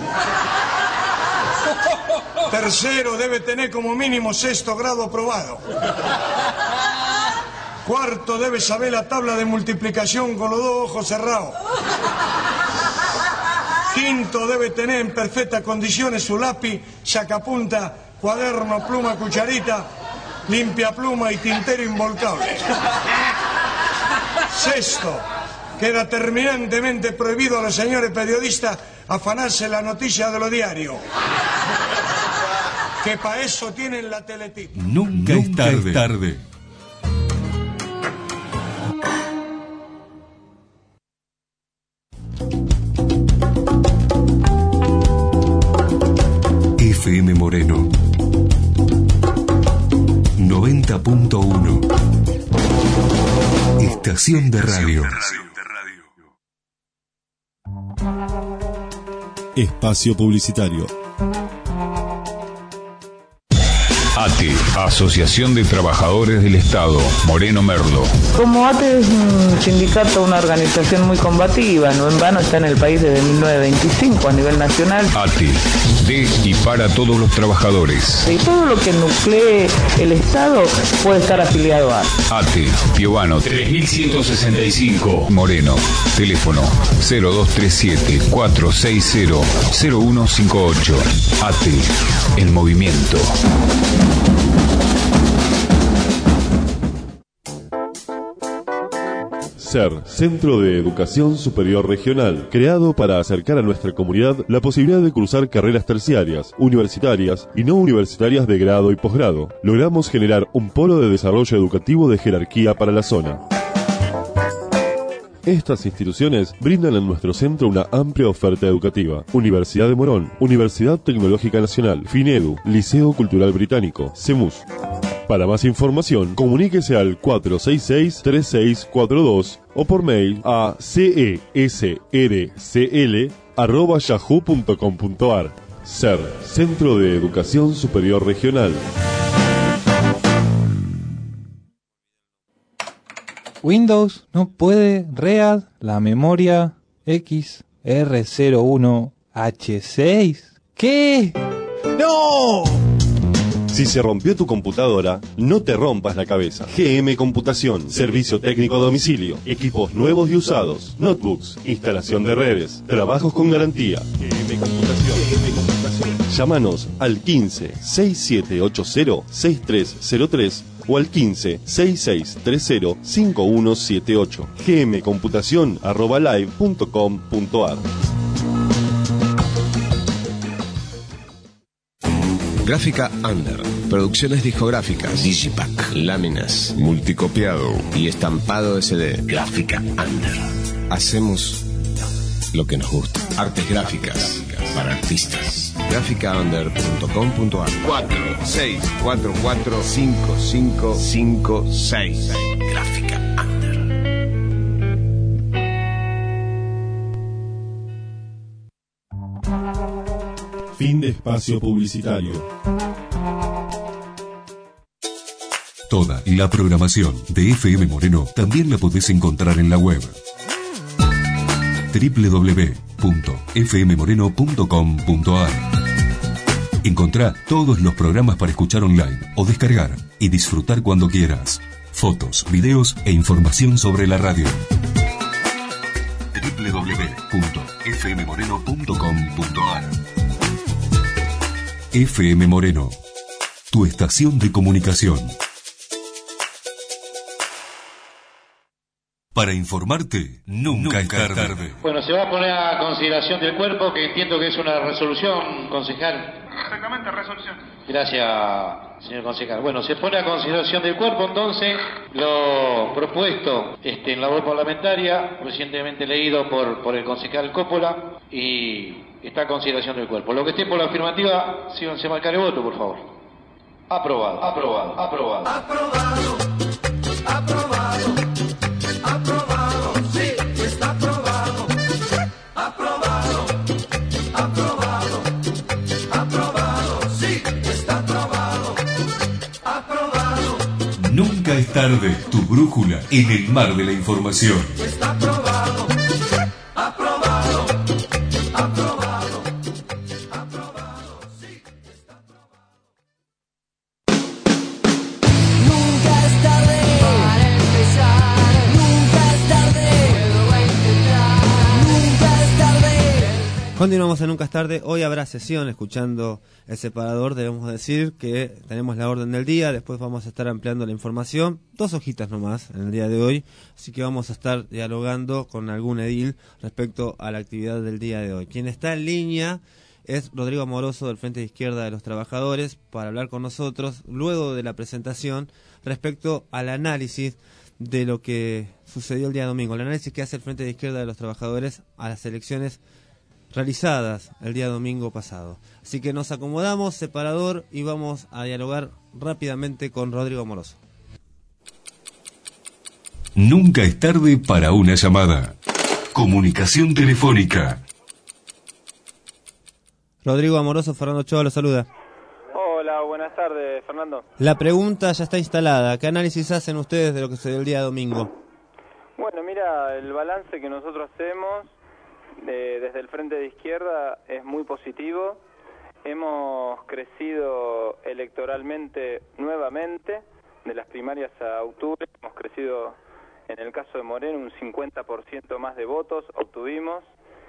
Tercero, debe tener como mínimo sexto grado aprobado. Cuarto, debe saber la tabla de multiplicación con los dos ojos cerrados. Quinto, debe tener en perfectas condiciones su lápiz, sacapunta, cuaderno, pluma, cucharita, limpia pluma y tintero involcable. Sexto, queda terminantemente prohibido a los señores periodistas afanarse la noticia de los diarios. Que para eso tienen la teletip. Nunca, Nunca es tarde. Es tarde. F M Moreno noventa punto uno. Estación de radio. Espacio publicitario. A T E, Asociación de Trabajadores del Estado, Moreno Merlo. Como A T E es un sindicato, una organización muy combativa, no en vano está en el país desde mil novecientos veinticinco a nivel nacional. A T E, de y para todos los trabajadores. Y todo lo que nuclee el Estado puede estar afiliado a A T E, Piovano tres mil ciento sesenta y cinco, Moreno. Teléfono cero dos tres siete, cuatro seis cero, cero uno cinco ocho. A T E, el movimiento. SER, Centro de Educación Superior Regional, creado para acercar a nuestra comunidad la posibilidad de cursar carreras terciarias, universitarias y no universitarias de grado y posgrado. Logramos generar un polo de desarrollo educativo de jerarquía para la zona. Estas instituciones brindan en nuestro centro una amplia oferta educativa. Universidad de Morón, Universidad Tecnológica Nacional, FINEDU, Liceo Cultural Británico, CEMUS. Para más información, comuníquese al cuatro seis seis, tres seis cuatro dos o por mail a cesrcl arroba yahoo punto com punto ar. SER, Centro de Educación Superior Regional. Windows no puede read la memoria X R cero uno H seis. ¿Qué? ¡No! Si se rompió tu computadora, no te rompas la cabeza. G M Computación, servicio técnico a domicilio, equipos nuevos y usados, notebooks, instalación de redes, trabajos con garantía. G M Computación. G M Computación. Llámanos al quince, sesenta y siete ochenta, sesenta y tres cero tres o al quince, sesenta y seis treinta, cincuenta y uno setenta y ocho. gmcomputación arroba live punto com punto ar. Gráfica Under, producciones discográficas, digipack, láminas, multicopiado y estampado S D. Gráfica Under. Hacemos lo que nos gusta. Artes gráficas para artistas. gráfica under punto com punto ar. cuatro seis cuatro cuatro cinco cinco cinco seis. Gráfica Under. Fin de espacio publicitario. Toda la programación de F M Moreno también la podés encontrar en la web doble u doble u doble u punto f m moreno punto com punto ar. Encontrá todos los programas para escuchar online o descargar y disfrutar cuando quieras. Fotos, videos e información sobre la radio. doble u doble u doble u punto f m moreno punto com punto ar. F M Moreno, tu estación de comunicación. Para informarte, nunca, nunca es tarde. tarde. Bueno, se va a poner a consideración del cuerpo, que entiendo que es una resolución, concejal. Exactamente, resolución. Gracias, señor concejal. Bueno, se pone a consideración del cuerpo, entonces, lo propuesto este, en la labor parlamentaria, recientemente leído por, por el concejal Coppola, y está a consideración del cuerpo. Lo que esté por la afirmativa, síganse a marcar el voto, por favor. Aprobado, aprobado, aprobado. Aprobado, aprobado, aprobado, sí, está aprobado. Aprobado, aprobado, aprobado, sí, está aprobado. es tarde, tu brújula en el mar de la información. Está aprobado, aprobado, aprobado, aprobado, sí, está aprobado. Nunca es tarde para empezar, nunca es tarde, vuelvo a intentar, nunca es tarde. Continuamos en Nunca es tarde. Hoy habrá sesión escuchando el separador. Debemos decir que tenemos la orden del día. Después vamos a estar ampliando la información. Dos hojitas nomás en el día de hoy. Así que vamos a estar dialogando con algún edil respecto a la actividad del día de hoy. Quien está en línea es Rodrigo Amoroso del Frente de Izquierda de los Trabajadores para hablar con nosotros luego de la presentación respecto al análisis de lo que sucedió el día domingo. El análisis que hace el Frente de Izquierda de los Trabajadores a las elecciones realizadas el día domingo pasado. Así que nos acomodamos, separador, y vamos a dialogar rápidamente con Rodrigo Amoroso. Nunca es tarde para una llamada. Comunicación telefónica. Rodrigo Amoroso, Fernando Ochoa lo saluda. Hola, buenas tardes, Fernando. La pregunta ya está instalada. ¿Qué análisis hacen ustedes de lo que sucedió el día domingo? Bueno, mira, el balance que nosotros hacemos Eh, desde el Frente de Izquierda es muy positivo. Hemos crecido electoralmente nuevamente, de las primarias a octubre, hemos crecido en el caso de Moreno un cincuenta por ciento más de votos, obtuvimos,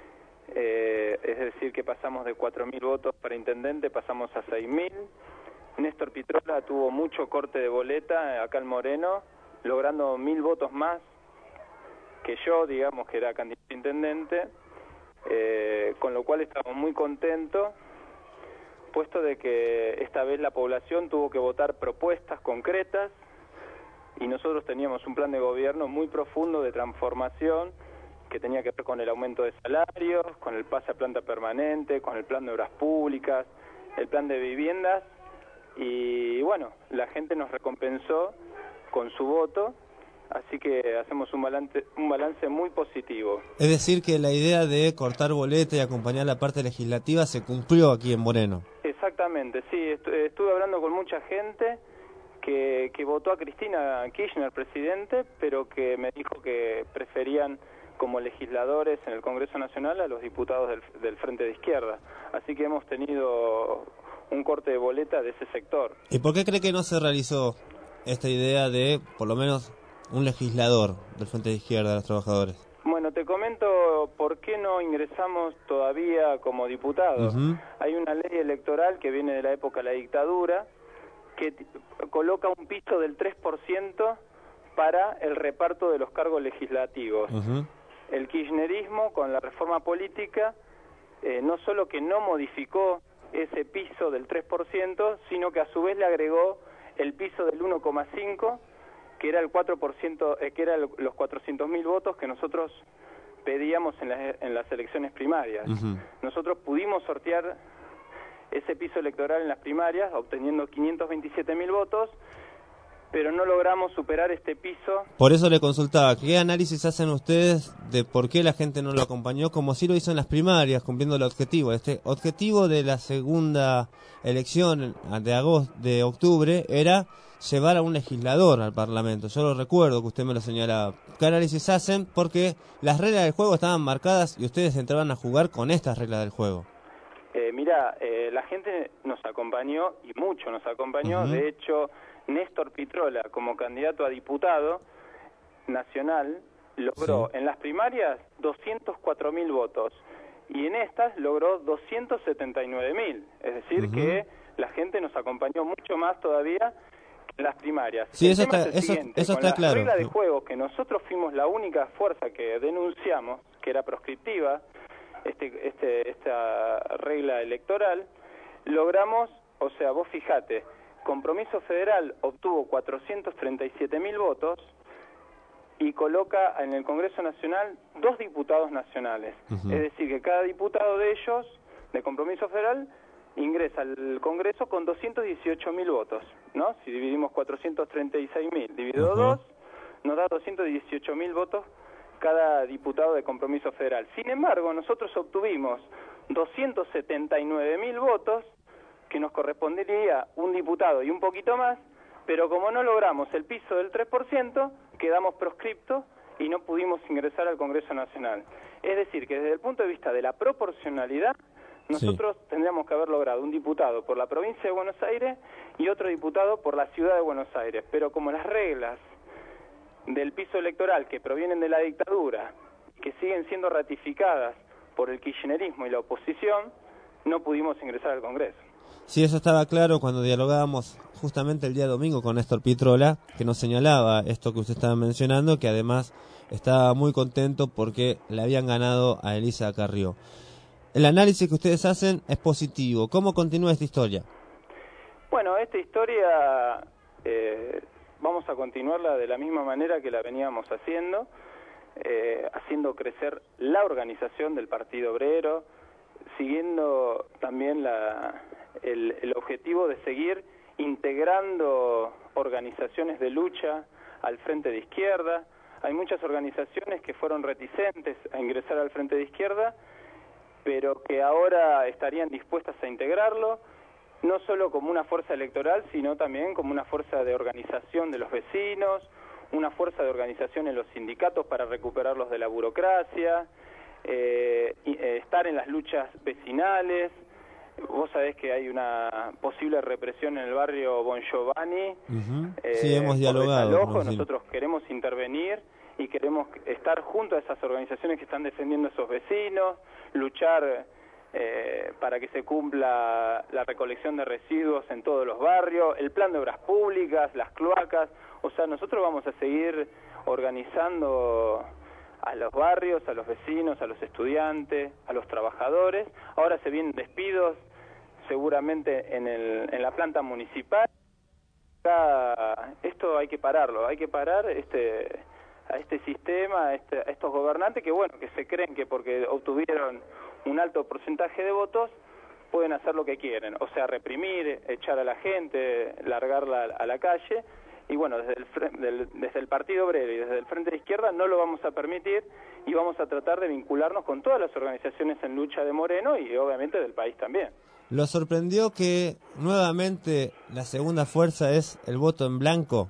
eh, es decir que pasamos de cuatro mil votos para intendente, pasamos a seis mil. Néstor Pitrola tuvo mucho corte de boleta acá en Moreno, logrando mil votos más que yo, digamos que era candidato a intendente. Eh, con lo cual estamos muy contentos, puesto de que esta vez la población tuvo que votar propuestas concretas y nosotros teníamos un plan de gobierno muy profundo de transformación que tenía que ver con el aumento de salarios, con el pase a planta permanente, con el plan de obras públicas, el plan de viviendas, y bueno, la gente nos recompensó con su voto. Así que hacemos un balance, un balance muy positivo. Es decir, que la idea de cortar boleta y acompañar la parte legislativa se cumplió aquí en Moreno. Exactamente, sí. Estu estuve hablando con mucha gente que, que votó a Cristina Kirchner, presidente, pero que me dijo que preferían como legisladores en el Congreso Nacional a los diputados del, del Frente de Izquierda. Así que hemos tenido un corte de boleta de ese sector. ¿Y por qué cree que no se realizó esta idea de, por lo menos, un legislador del Frente de Izquierda de los Trabajadores? Bueno, te comento por qué no ingresamos todavía como diputados. Uh-huh. Hay una ley electoral que viene de la época de la dictadura que coloca un piso del tres por ciento para el reparto de los cargos legislativos. Uh-huh. El kirchnerismo, con la reforma política, eh, no solo que no modificó ese piso del tres por ciento, sino que a su vez le agregó el piso del uno coma cinco por ciento, que era el cuatro por ciento, eh, que era el, los cuatrocientos mil votos que nosotros pedíamos en, la, en las elecciones primarias. Uh-huh. Nosotros pudimos sortear ese piso electoral en las primarias, obteniendo quinientos veintisiete mil votos, pero no logramos superar este piso. Por eso le consultaba, ¿qué análisis hacen ustedes de por qué la gente no lo acompañó, como sí lo hizo en las primarias, cumpliendo el objetivo? Este objetivo de la segunda elección de agosto, de octubre, era llevar a un legislador al Parlamento. Yo lo recuerdo que usted me lo señalaba. ¿Qué análisis hacen? Porque las reglas del juego estaban marcadas y ustedes entraban a jugar con estas reglas del juego. Eh, mira, eh, la gente nos acompañó, y mucho nos acompañó. Uh-huh. De hecho, Néstor Pitrola, como candidato a diputado nacional, logró sí. en las primarias doscientos cuatro mil votos, y en estas logró doscientos setenta y nueve mil. Es decir, uh-huh. que la gente nos acompañó mucho más todavía que en las primarias. Sí, eso está, es eso, siguiente, eso está con claro. La regla de juego, que nosotros fuimos la única fuerza que denunciamos, que era proscriptiva, este, este, esta regla electoral, logramos, o sea, vos fijate, Compromiso Federal obtuvo cuatrocientos treinta y siete mil votos y coloca en el Congreso Nacional dos diputados nacionales. Uh-huh. Es decir, que cada diputado de ellos, de Compromiso Federal, ingresa al Congreso con doscientos dieciocho mil votos, ¿no? Si dividimos cuatrocientos treinta y seis mil dividido uh-huh. dos, nos da doscientos dieciocho mil votos cada diputado de Compromiso Federal. Sin embargo, nosotros obtuvimos doscientos setenta y nueve mil votos, que nos correspondería un diputado y un poquito más pero como no logramos el piso del tres por ciento, quedamos proscriptos y no pudimos ingresar al Congreso Nacional. Es decir, que desde el punto de vista de la proporcionalidad, nosotros sí. tendríamos que haber logrado un diputado por la provincia de Buenos Aires y otro diputado por la ciudad de Buenos Aires, pero como las reglas del piso electoral que provienen de la dictadura, que siguen siendo ratificadas por el kirchnerismo y la oposición, no pudimos ingresar al Congreso. Sí, eso estaba claro cuando dialogábamos justamente el día domingo con Néstor Pitrola, que nos señalaba esto que usted estaba mencionando, que además estaba muy contento porque le habían ganado a Elisa Carrió. El análisis que ustedes hacen es positivo. ¿Cómo continúa esta historia? Bueno, esta historia eh, vamos a continuarla de la misma manera que la veníamos haciendo, eh, haciendo crecer la organización del Partido Obrero, siguiendo también la, el, el objetivo de seguir integrando organizaciones de lucha al Frente de Izquierda. Hay muchas organizaciones que fueron reticentes a ingresar al Frente de Izquierda, pero que ahora estarían dispuestas a integrarlo, no solo como una fuerza electoral, sino también como una fuerza de organización de los vecinos, una fuerza de organización en los sindicatos para recuperarlos de la burocracia, eh, y, eh, estar en las luchas vecinales. Vos sabés que hay una posible represión en el barrio Bon Giovanni. Uh-huh. eh, sí, hemos dialogado. Desalojo. Nosotros queremos intervenir y queremos estar junto a esas organizaciones que están defendiendo a esos vecinos, luchar eh, para que se cumpla la recolección de residuos en todos los barrios, el plan de obras públicas, las cloacas. O sea, nosotros vamos a seguir organizando a los barrios, a los vecinos, a los estudiantes, a los trabajadores. Ahora se vienen despidos seguramente en, el, en la planta municipal. Esto hay que pararlo, hay que parar este... a este sistema, a, este, a estos gobernantes que, bueno, que se creen que porque obtuvieron un alto porcentaje de votos pueden hacer lo que quieren, o sea, reprimir, echar a la gente, largarla a la calle, y bueno, desde el, del, desde el Partido Obrero y desde el Frente de Izquierda no lo vamos a permitir y vamos a tratar de vincularnos con todas las organizaciones en lucha de Moreno y obviamente del país también. ¿Lo sorprendió que nuevamente la segunda fuerza es el voto en blanco?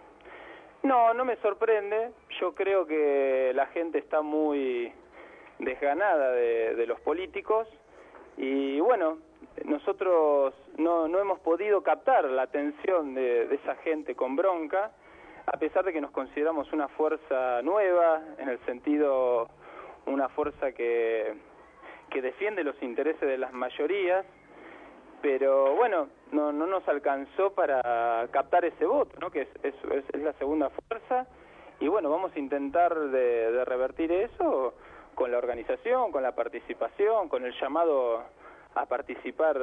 No, no me sorprende. Yo creo que la gente está muy desganada de, de los políticos y bueno, nosotros no, no hemos podido captar la atención de, de esa gente con bronca, a pesar de que nos consideramos una fuerza nueva, en el sentido una fuerza que, que defiende los intereses de las mayorías, pero bueno, no, no nos alcanzó para captar ese voto, ¿no? Que es, es, es, es la segunda fuerza, y bueno, vamos a intentar de, de revertir eso con la organización, con la participación, con el llamado a participar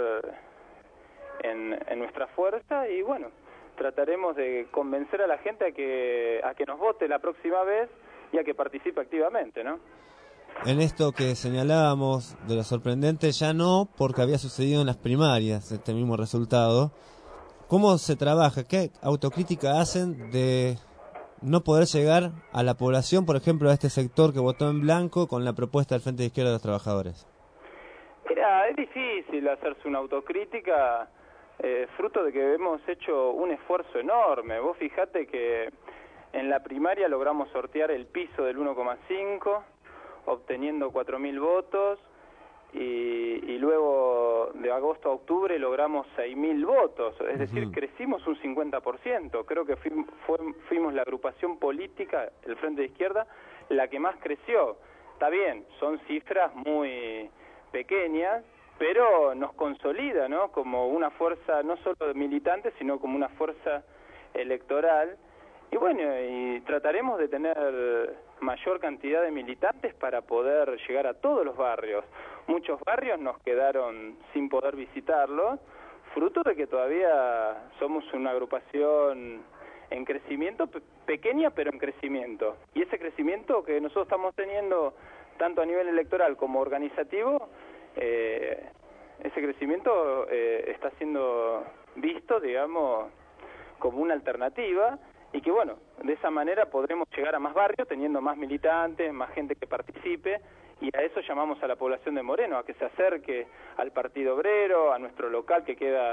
en, en nuestra fuerza, y bueno, trataremos de convencer a la gente a que, a que nos vote la próxima vez y a que participe activamente, ¿no? En esto que señalábamos de lo sorprendente, ya no, porque había sucedido en las primarias este mismo resultado. ¿Cómo se trabaja? ¿Qué autocrítica hacen de no poder llegar a la población, por ejemplo, a este sector que votó en blanco con la propuesta del Frente de Izquierda de los Trabajadores? Mira, es difícil hacerse una autocrítica, eh, fruto de que hemos hecho un esfuerzo enorme. Vos fijate que en la primaria logramos sortear el piso del uno coma cinco, obteniendo cuatro mil votos, y, y luego de agosto a octubre logramos seis mil votos, es decir, uh-huh. crecimos un cincuenta por ciento. Creo que fuimos, fuimos la agrupación política, el Frente de Izquierda, la que más creció. Está bien, son cifras muy pequeñas, pero nos consolida, ¿no?, como una fuerza no solo de militantes, sino como una fuerza electoral. Y bueno, y trataremos de tener mayor cantidad de militantes para poder llegar a todos los barrios. Muchos barrios nos quedaron sin poder visitarlos, fruto de que todavía somos una agrupación en crecimiento, pe- pequeña pero en crecimiento. Y ese crecimiento que nosotros estamos teniendo, tanto a nivel electoral como organizativo, eh, ese crecimiento eh, está siendo visto, digamos, como una alternativa, y que bueno, de esa manera podremos llegar a más barrios teniendo más militantes, más gente que participe, y a eso llamamos a la población de Moreno, a que se acerque al Partido Obrero, a nuestro local que queda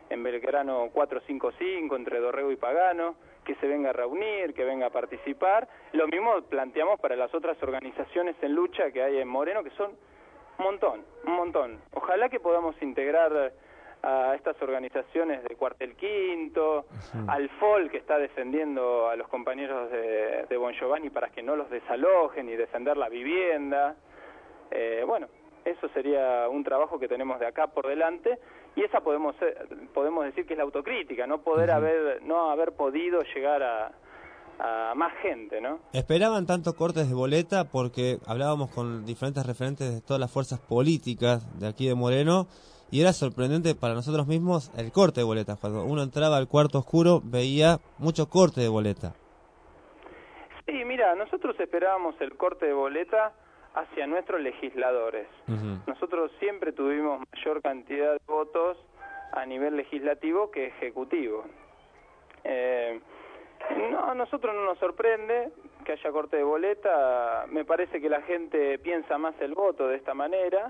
en Belgrano cuatrocientos cincuenta y cinco, entre Dorrego y Pagano, que se venga a reunir, que venga a participar. Lo mismo planteamos para las otras organizaciones en lucha que hay en Moreno, que son un montón, un montón. Ojalá que podamos integrar a estas organizaciones de Cuartel Quinto, sí. al F O L, que está defendiendo a los compañeros de, de Bon Giovanni para que no los desalojen y defender la vivienda. Eh, bueno, eso sería un trabajo que tenemos de acá por delante, y esa podemos podemos decir que es la autocrítica, no poder uh-huh. haber no haber podido llegar a, a más gente, ¿no? ¿Esperaban tanto cortes de boleta? Porque hablábamos con diferentes referentes de todas las fuerzas políticas de aquí de Moreno, y era sorprendente para nosotros mismos el corte de boleta. Cuando uno entraba al cuarto oscuro veía mucho corte de boleta. Sí, mira, nosotros esperábamos el corte de boleta hacia nuestros legisladores. Uh-huh. Nosotros siempre tuvimos mayor cantidad de votos a nivel legislativo que ejecutivo. Eh, no, a nosotros no nos sorprende que haya corte de boleta. Me parece que la gente piensa más el voto de esta manera.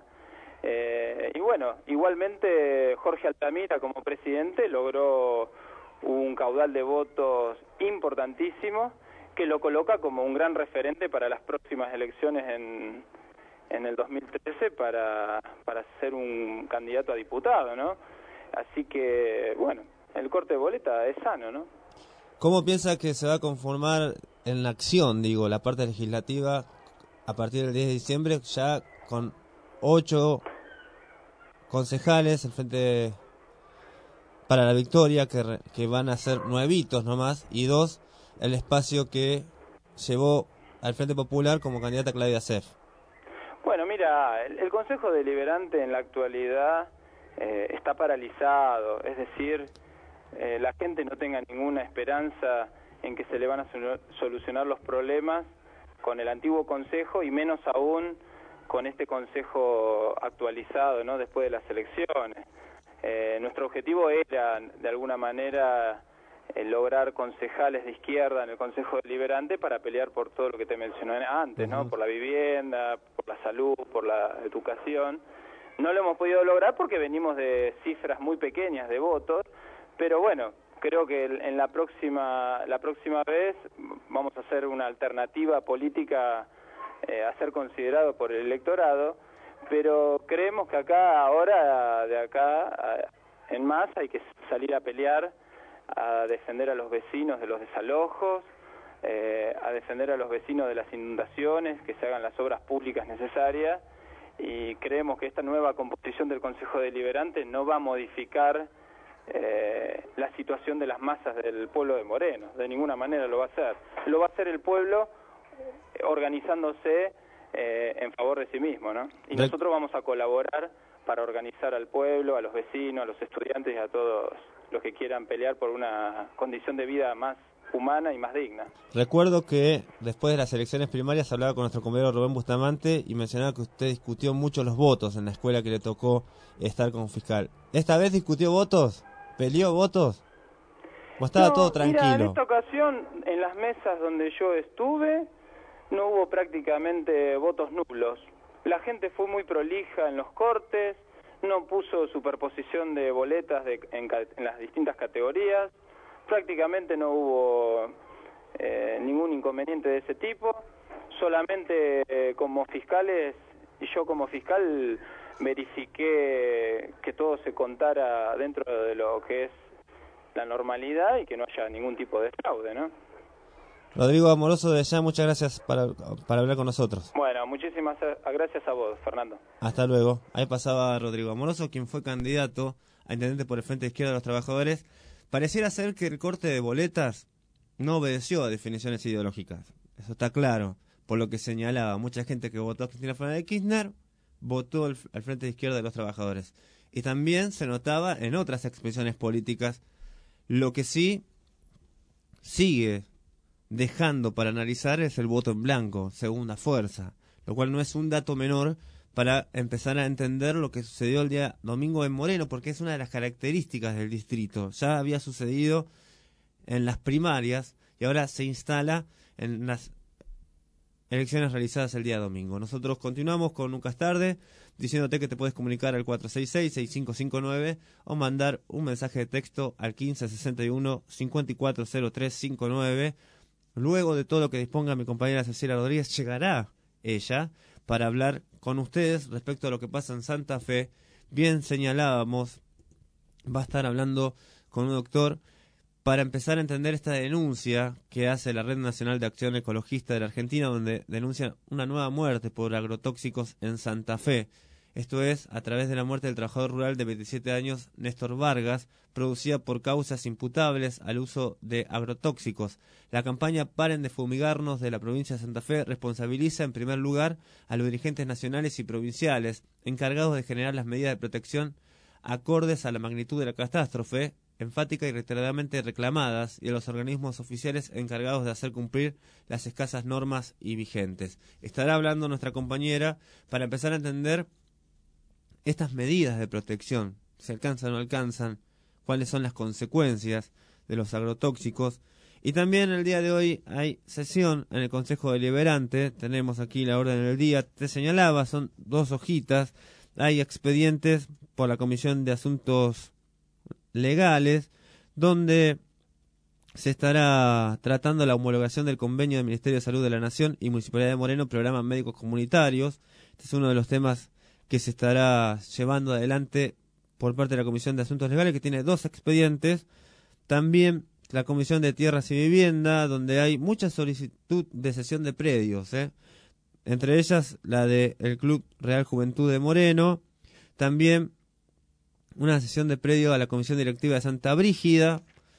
Eh, y bueno, igualmente Jorge Altamira como presidente logró un caudal de votos importantísimo que lo coloca como un gran referente para las próximas elecciones en, en el dos mil trece para, para ser un candidato a diputado, ¿no? Así que, bueno, el corte de boleta es sano, ¿no? ¿Cómo piensa que se va a conformar en la acción, digo, la parte legislativa a partir del diez de diciembre, ya con ocho concejales, el Frente para la Victoria, que, que van a ser nuevitos nomás, y dos, el espacio que llevó al Frente Popular como candidata Claudia Sef? Bueno, mira, el, el Consejo Deliberante en la actualidad eh, está paralizado, es decir, eh, la gente no tenga ninguna esperanza en que se le van a solucionar los problemas con el antiguo Consejo, y menos aún con este Consejo actualizado, ¿no?, después de las elecciones. Eh, nuestro objetivo era, de alguna manera, eh, lograr concejales de izquierda en el Consejo Deliberante para pelear por todo lo que te mencioné antes, ¿no?, uh-huh. por la vivienda, por la salud, por la educación. No lo hemos podido lograr porque venimos de cifras muy pequeñas de votos, pero bueno, creo que en la próxima la próxima vez vamos a hacer una alternativa política eh, a ser considerado por el electorado, pero creemos que acá, ahora, de acá en más, hay que salir a pelear, a defender a los vecinos de los desalojos, eh, a defender a los vecinos de las inundaciones, que se hagan las obras públicas necesarias, y creemos que esta nueva composición del Consejo Deliberante no va a modificar eh, la situación de las masas del pueblo de Moreno, de ninguna manera lo va a hacer. Lo va a hacer el pueblo organizándose eh, en favor de sí mismo, ¿no? Y nosotros vamos a colaborar para organizar al pueblo, a los vecinos, a los estudiantes y a todos los que quieran pelear por una condición de vida más humana y más digna. Recuerdo que después de las elecciones primarias hablaba con nuestro compañero Rubén Bustamante y mencionaba que usted discutió mucho los votos en la escuela que le tocó estar como fiscal. ¿Esta vez discutió votos? ¿Peleó votos? ¿O estaba no, todo tranquilo? Mira, en esta ocasión, en las mesas donde yo estuve, no hubo prácticamente votos nulos. La gente fue muy prolija en los cortes, no puso superposición de boletas de, en, en las distintas categorías, prácticamente no hubo eh, ningún inconveniente de ese tipo. Solamente eh, como fiscales, y yo como fiscal verifiqué que todo se contara dentro de lo que es la normalidad y que no haya ningún tipo de fraude, ¿no? Rodrigo Amoroso, de allá, muchas gracias para, para hablar con nosotros. Bueno, muchísimas gracias a vos, Fernando. Hasta luego. Ahí pasaba Rodrigo Amoroso, quien fue candidato a intendente por el Frente Izquierda de los Trabajadores. Pareciera ser que el corte de boletas no obedeció a definiciones ideológicas. Eso está claro, por lo que señalaba. Mucha gente que votó a Cristina Fernández de Kirchner votó al, al Frente Izquierda de los Trabajadores. Y también se notaba en otras expresiones políticas. Lo que sí sigue dejando para analizar es el voto en blanco, segunda fuerza, lo cual no es un dato menor para empezar a entender lo que sucedió el día domingo en Moreno, porque es una de las características del distrito. Ya había sucedido en las primarias y ahora se instala en las elecciones realizadas el día domingo. Nosotros continuamos con Nunca es tarde, diciéndote que te puedes comunicar al cuatro seis seis, seis cinco cinco nueve o mandar un mensaje de texto al quince sesenta y uno, cincuenta y cuatro cero tres cincuenta y nueve. Luego de todo lo que disponga mi compañera Cecilia Rodríguez, llegará ella para hablar con ustedes respecto a lo que pasa en Santa Fe. Bien señalábamos, va a estar hablando con un doctor para empezar a entender esta denuncia que hace la Red Nacional de Acción Ecologista de la Argentina, donde denuncia una nueva muerte por agrotóxicos en Santa Fe. Esto es, a través de la muerte del trabajador rural de veintisiete años, Néstor Vargas, producida por causas imputables al uso de agrotóxicos. La campaña Paren de Fumigarnos de la provincia de Santa Fe responsabiliza en primer lugar a los dirigentes nacionales y provinciales, encargados de generar las medidas de protección acordes a la magnitud de la catástrofe, enfática y reiteradamente reclamadas, y a los organismos oficiales encargados de hacer cumplir las escasas normas y vigentes. Estará hablando nuestra compañera para empezar a entender estas medidas de protección, si alcanzan o no alcanzan, cuáles son las consecuencias de los agrotóxicos. Y también el día de hoy hay sesión en el Consejo Deliberante, tenemos aquí la orden del día, te señalaba, son dos hojitas, hay expedientes por la Comisión de Asuntos Legales, donde se estará tratando la homologación del convenio del Ministerio de Salud de la Nación y Municipalidad de Moreno, programas médicos comunitarios. Este es uno de los temas que se estará llevando adelante por parte de la Comisión de Asuntos Legales, que tiene dos expedientes. También la Comisión de Tierras y Vivienda, donde hay mucha solicitud de cesión de predios, ¿eh? Entre ellas la del Club Real Juventud de Moreno. También una sesión de predio a la Comisión Directiva de Santa Brígida,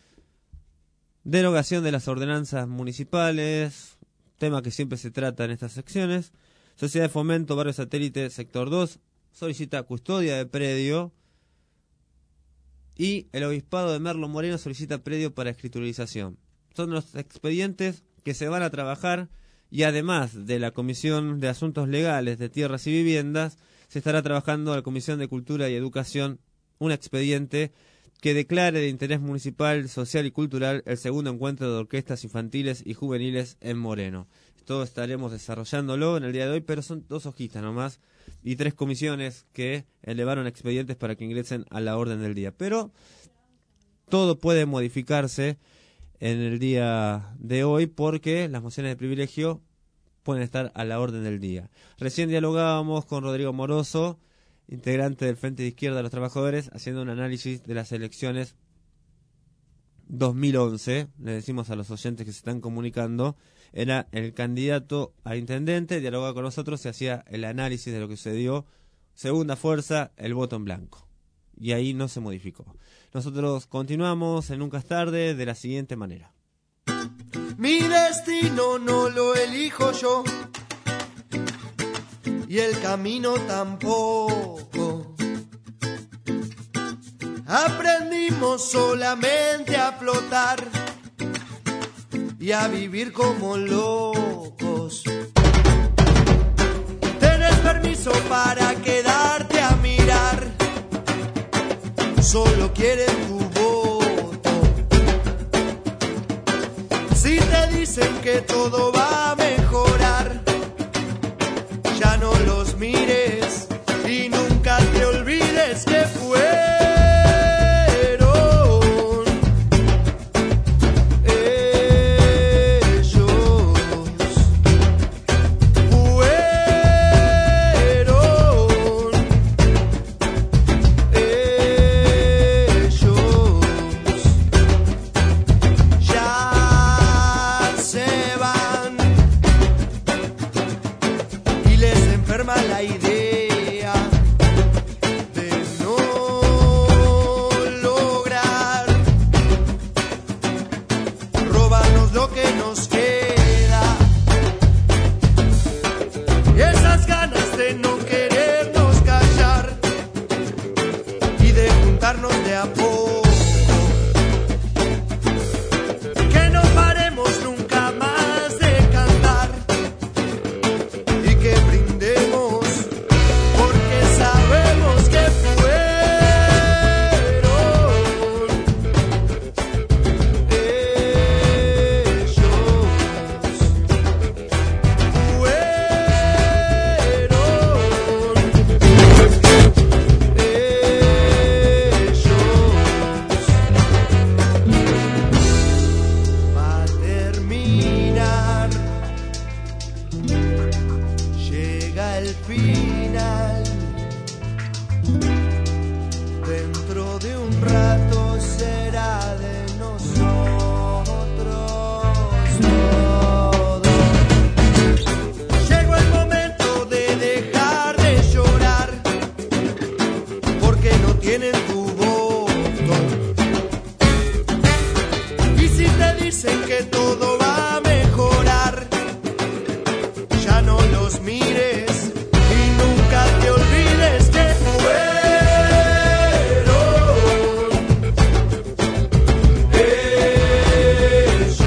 derogación de las ordenanzas municipales, tema que siempre se trata en estas secciones. Sociedad de Fomento, Barrio Satélite, Sector dos, solicita custodia de predio. Y el Obispado de Merlo Moreno solicita predio para escriturización. Son los expedientes que se van a trabajar, y además de la Comisión de Asuntos Legales de Tierras y Viviendas, se estará trabajando la Comisión de Cultura y Educación un expediente que declare de interés municipal, social y cultural el segundo encuentro de orquestas infantiles y juveniles en Moreno. Esto estaremos desarrollándolo en el día de hoy, pero son dos hojitas nomás y tres comisiones que elevaron expedientes para que ingresen a la orden del día. Pero todo puede modificarse en el día de hoy porque las mociones de privilegio pueden estar a la orden del día. Recién dialogábamos con Rodrigo Moroso, integrante del Frente de Izquierda de los Trabajadores, haciendo un análisis de las elecciones dos mil once. Le decimos a los oyentes que se están comunicando, era el candidato a intendente, dialogaba con nosotros, se hacía el análisis de lo que sucedió, segunda fuerza, el voto en blanco, y ahí no se modificó. Nosotros continuamos en Nunca es Tarde de la siguiente manera. Mi destino no lo elijo yo, y el camino tampoco. Aprendimos solamente a flotar y a vivir como locos. Tenés permiso para quedarte a mirar, solo quieren tu voto. Si te dicen que todo va a mejorar, ya no los mires y nunca te olvides que fueron ellos, fueron ellos, ya se van. dicen que todo va a mejorar. Ya no los mires y nunca te olvides que fueron ellos.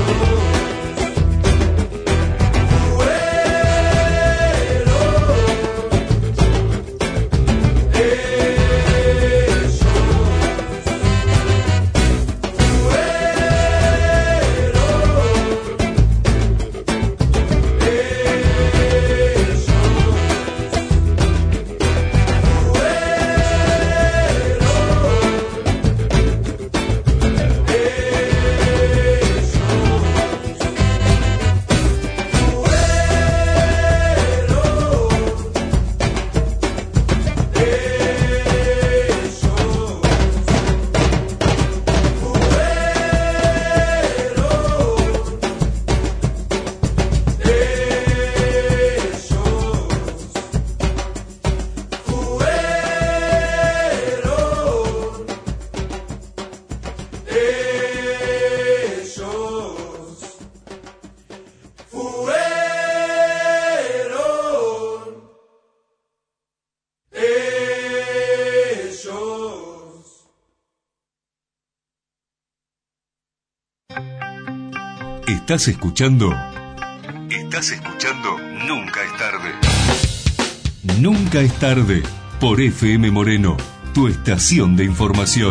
¿Estás escuchando? ¿Estás escuchando? Nunca es tarde. Nunca es tarde. Por F M Moreno, tu estación de información.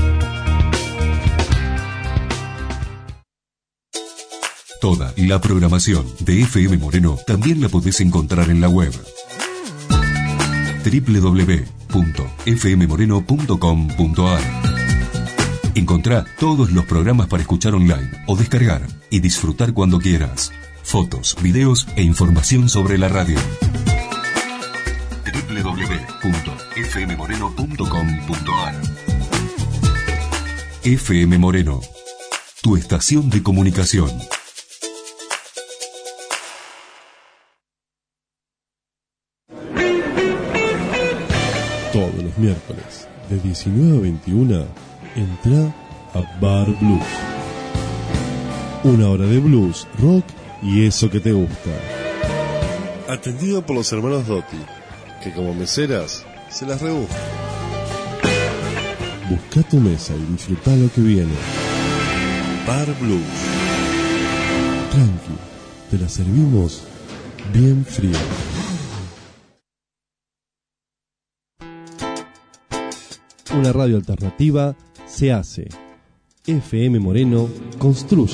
Toda la programación de F M Moreno también la podés encontrar en la web doble u doble u doble u punto f m moreno punto com punto a r. Encontrá todos los programas para escuchar online o descargar y disfrutar cuando quieras. Fotos, videos e información sobre la radio. doble u doble u doble u punto f m moreno punto com punto a r. F M Moreno, tu estación de comunicación. Todos los miércoles, de diecinueve a veintiuna, entra a Bar Blues. Una hora de blues, rock y eso que te gusta. Atendido por los hermanos Dotti, que como meseras se las rebuscan. Busca tu mesa y disfruta lo que viene. Bar Blues. Tranqui, te la servimos bien fría. Una radio alternativa se hace. F M Moreno construye.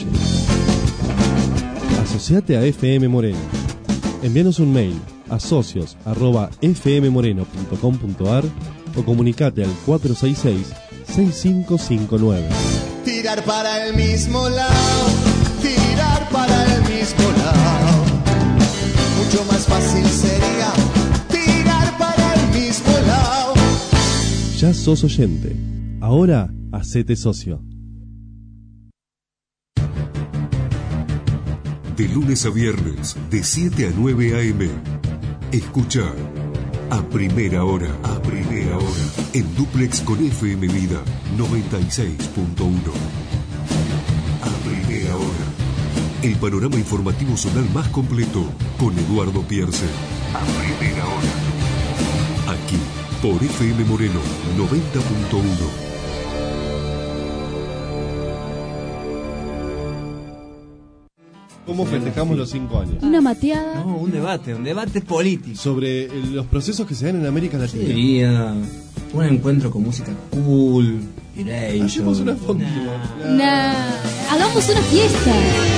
Asociate a F M Moreno. Envíanos un mail a socios arroba f m moreno punto com punto a r o comunicate al cuatro seis seis, seis cinco cinco nueve. Tirar para el mismo lado, tirar para el mismo lado. Mucho más fácil sería tirar para el mismo lado. Ya sos oyente. Ahora hacete socio. De lunes a viernes, de siete a nueve a eme. Escucha a primera hora, a primera hora, en duplex con F M Vida noventa y seis punto uno. A primera hora, el panorama informativo zonal más completo con Eduardo Pierce. A primera hora, aquí por F M Moreno noventa punto uno. ¿Cómo festejamos los cinco años? Una mateada. No, un debate, un debate político. Sobre los procesos que se dan en América Latina. Sería un encuentro con música cool, Hacemos una foto. Nah. nah. Hagamos una fiesta.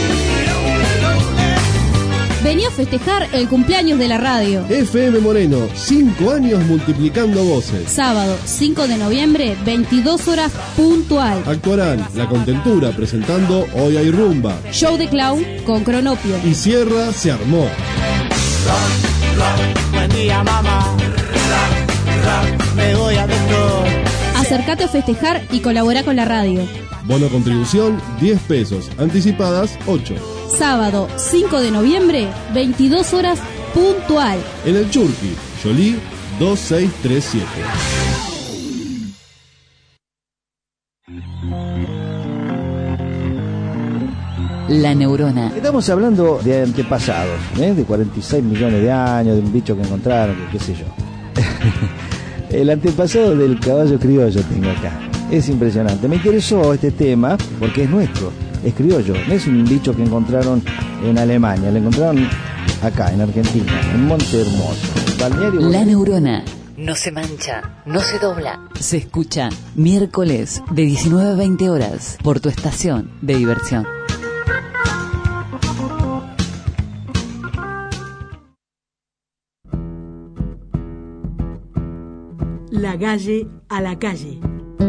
Vení a festejar el cumpleaños de la radio. F M Moreno, cinco años multiplicando voces. Sábado, cinco de noviembre, veintidós horas puntual. Actuarán La Contentura presentando Hoy hay rumba. Show de clown con Cronopio. Y cierra Se armó. Rock, rock, buen día mamá. Rock, rock, me voy a doctor. Acércate a festejar y colabora con la radio. Bono contribución, diez pesos. Anticipadas, ocho. Sábado, cinco de noviembre, veintidós horas puntual. En el Churqui, Jolie dos seis tres siete. La neurona. Estamos hablando de antepasados, ¿eh? de cuarenta y seis millones de años, de un bicho que encontraron, que qué sé yo. El antepasado del caballo criollo tengo acá. Es impresionante. Me interesó este tema porque es nuestro, es criollo. No es un bicho que encontraron en Alemania, lo encontraron acá, en Argentina, en Monte Hermoso. Balneario. La neurona. No se mancha, no se dobla. Se escucha miércoles de diecinueve a veinte horas por tu estación de diversión. La calle a la calle.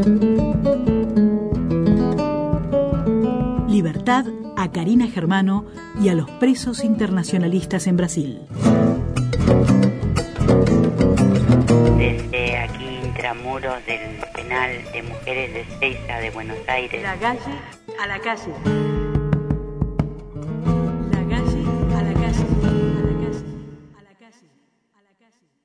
Libertad a Karina Germano y a los presos internacionalistas en Brasil. Desde aquí, intramuros del penal de mujeres de Ezeiza de Buenos Aires. La calle a la calle. La calle a la calle. A la calle. A la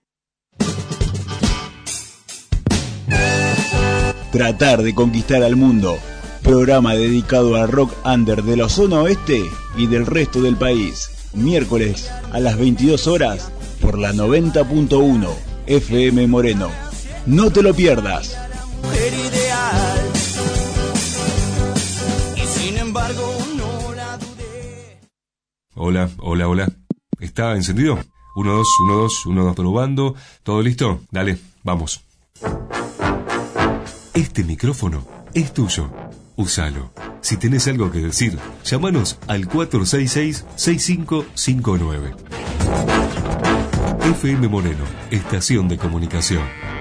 calle. Tratar de conquistar al mundo. Programa dedicado al rock under de la zona oeste y del resto del país. Miércoles a las veintidós horas por la noventa punto uno F M Moreno. No te lo pierdas. Mujer ideal. Y sin embargo no la dudé. Hola, hola, hola. ¿Está encendido? uno, dos, uno, dos, uno, dos, probando. ¿Todo listo? Dale, vamos. Este micrófono es tuyo. Úsalo. Si tenés algo que decir, llámanos al cuatro seis seis, seis cinco cinco nueve. F M Moreno, estación de comunicación.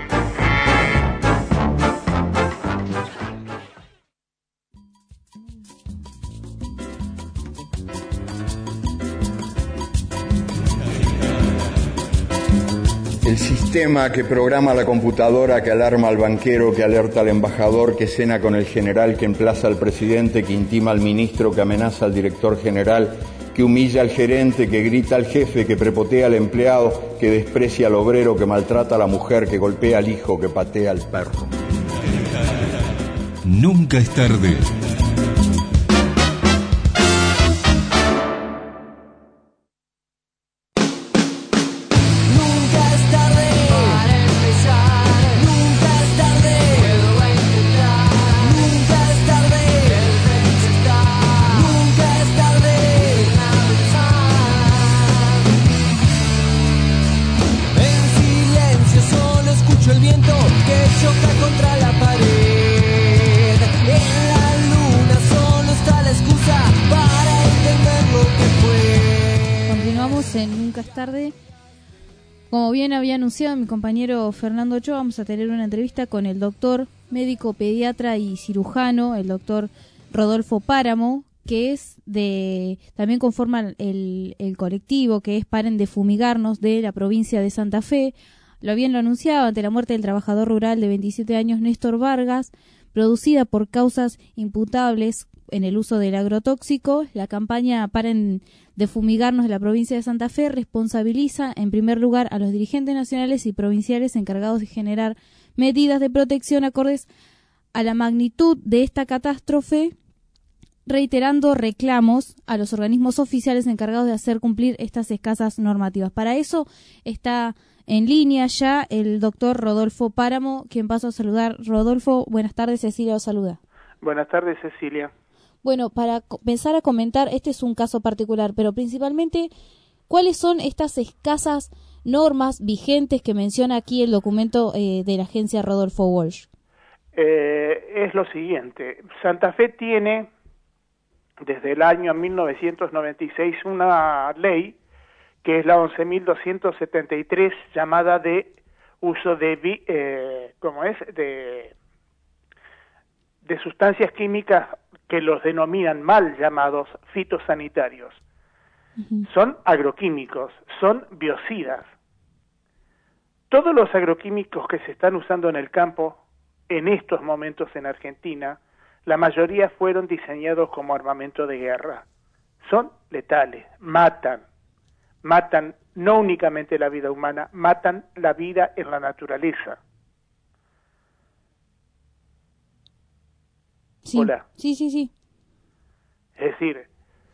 El sistema que programa la computadora, que alarma al banquero, que alerta al embajador, que cena con el general, que emplaza al presidente, que intima al ministro, que amenaza al director general, que humilla al gerente, que grita al jefe, que prepotea al empleado, que desprecia al obrero, que maltrata a la mujer, que golpea al hijo, que patea al perro. Nunca es tarde. Como bien había anunciado mi compañero Fernando Ochoa, vamos a tener una entrevista con el doctor, médico pediatra y cirujano, el doctor Rodolfo Páramo, que es de, también conforma el, el colectivo que es Paren de Fumigarnos de la provincia de Santa Fe. Lo bien lo anunciado, ante la muerte del trabajador rural de veintisiete años Néstor Vargas, producida por causas imputables en el uso del agrotóxico, la campaña Paren de Fumigarnos de la provincia de Santa Fe responsabiliza en primer lugar a los dirigentes nacionales y provinciales encargados de generar medidas de protección acordes a la magnitud de esta catástrofe, reiterando reclamos a los organismos oficiales encargados de hacer cumplir estas escasas normativas. Para eso está en línea ya el doctor Rodolfo Páramo, quien paso a saludar. Rodolfo, buenas tardes, Cecilia lo saluda. Buenas tardes, Cecilia. Bueno, para comenzar a comentar, este es un caso particular, pero principalmente, ¿cuáles son estas escasas normas vigentes que menciona aquí el documento eh, de la agencia Rodolfo Walsh? Eh, es lo siguiente, Santa Fe tiene desde el año mil novecientos noventa y seis una ley que es la once mil doscientos setenta y tres, llamada de uso de, eh, ¿cómo es?, de, de sustancias químicas que los denominan mal llamados fitosanitarios. Uh-huh. Son agroquímicos, son biocidas. Todos los agroquímicos que se están usando en el campo en estos momentos en Argentina, la mayoría fueron diseñados como armamento de guerra. Son letales, matan, matan no únicamente la vida humana, matan la vida en la naturaleza. Sí. Hola. Sí, sí, sí. Es decir,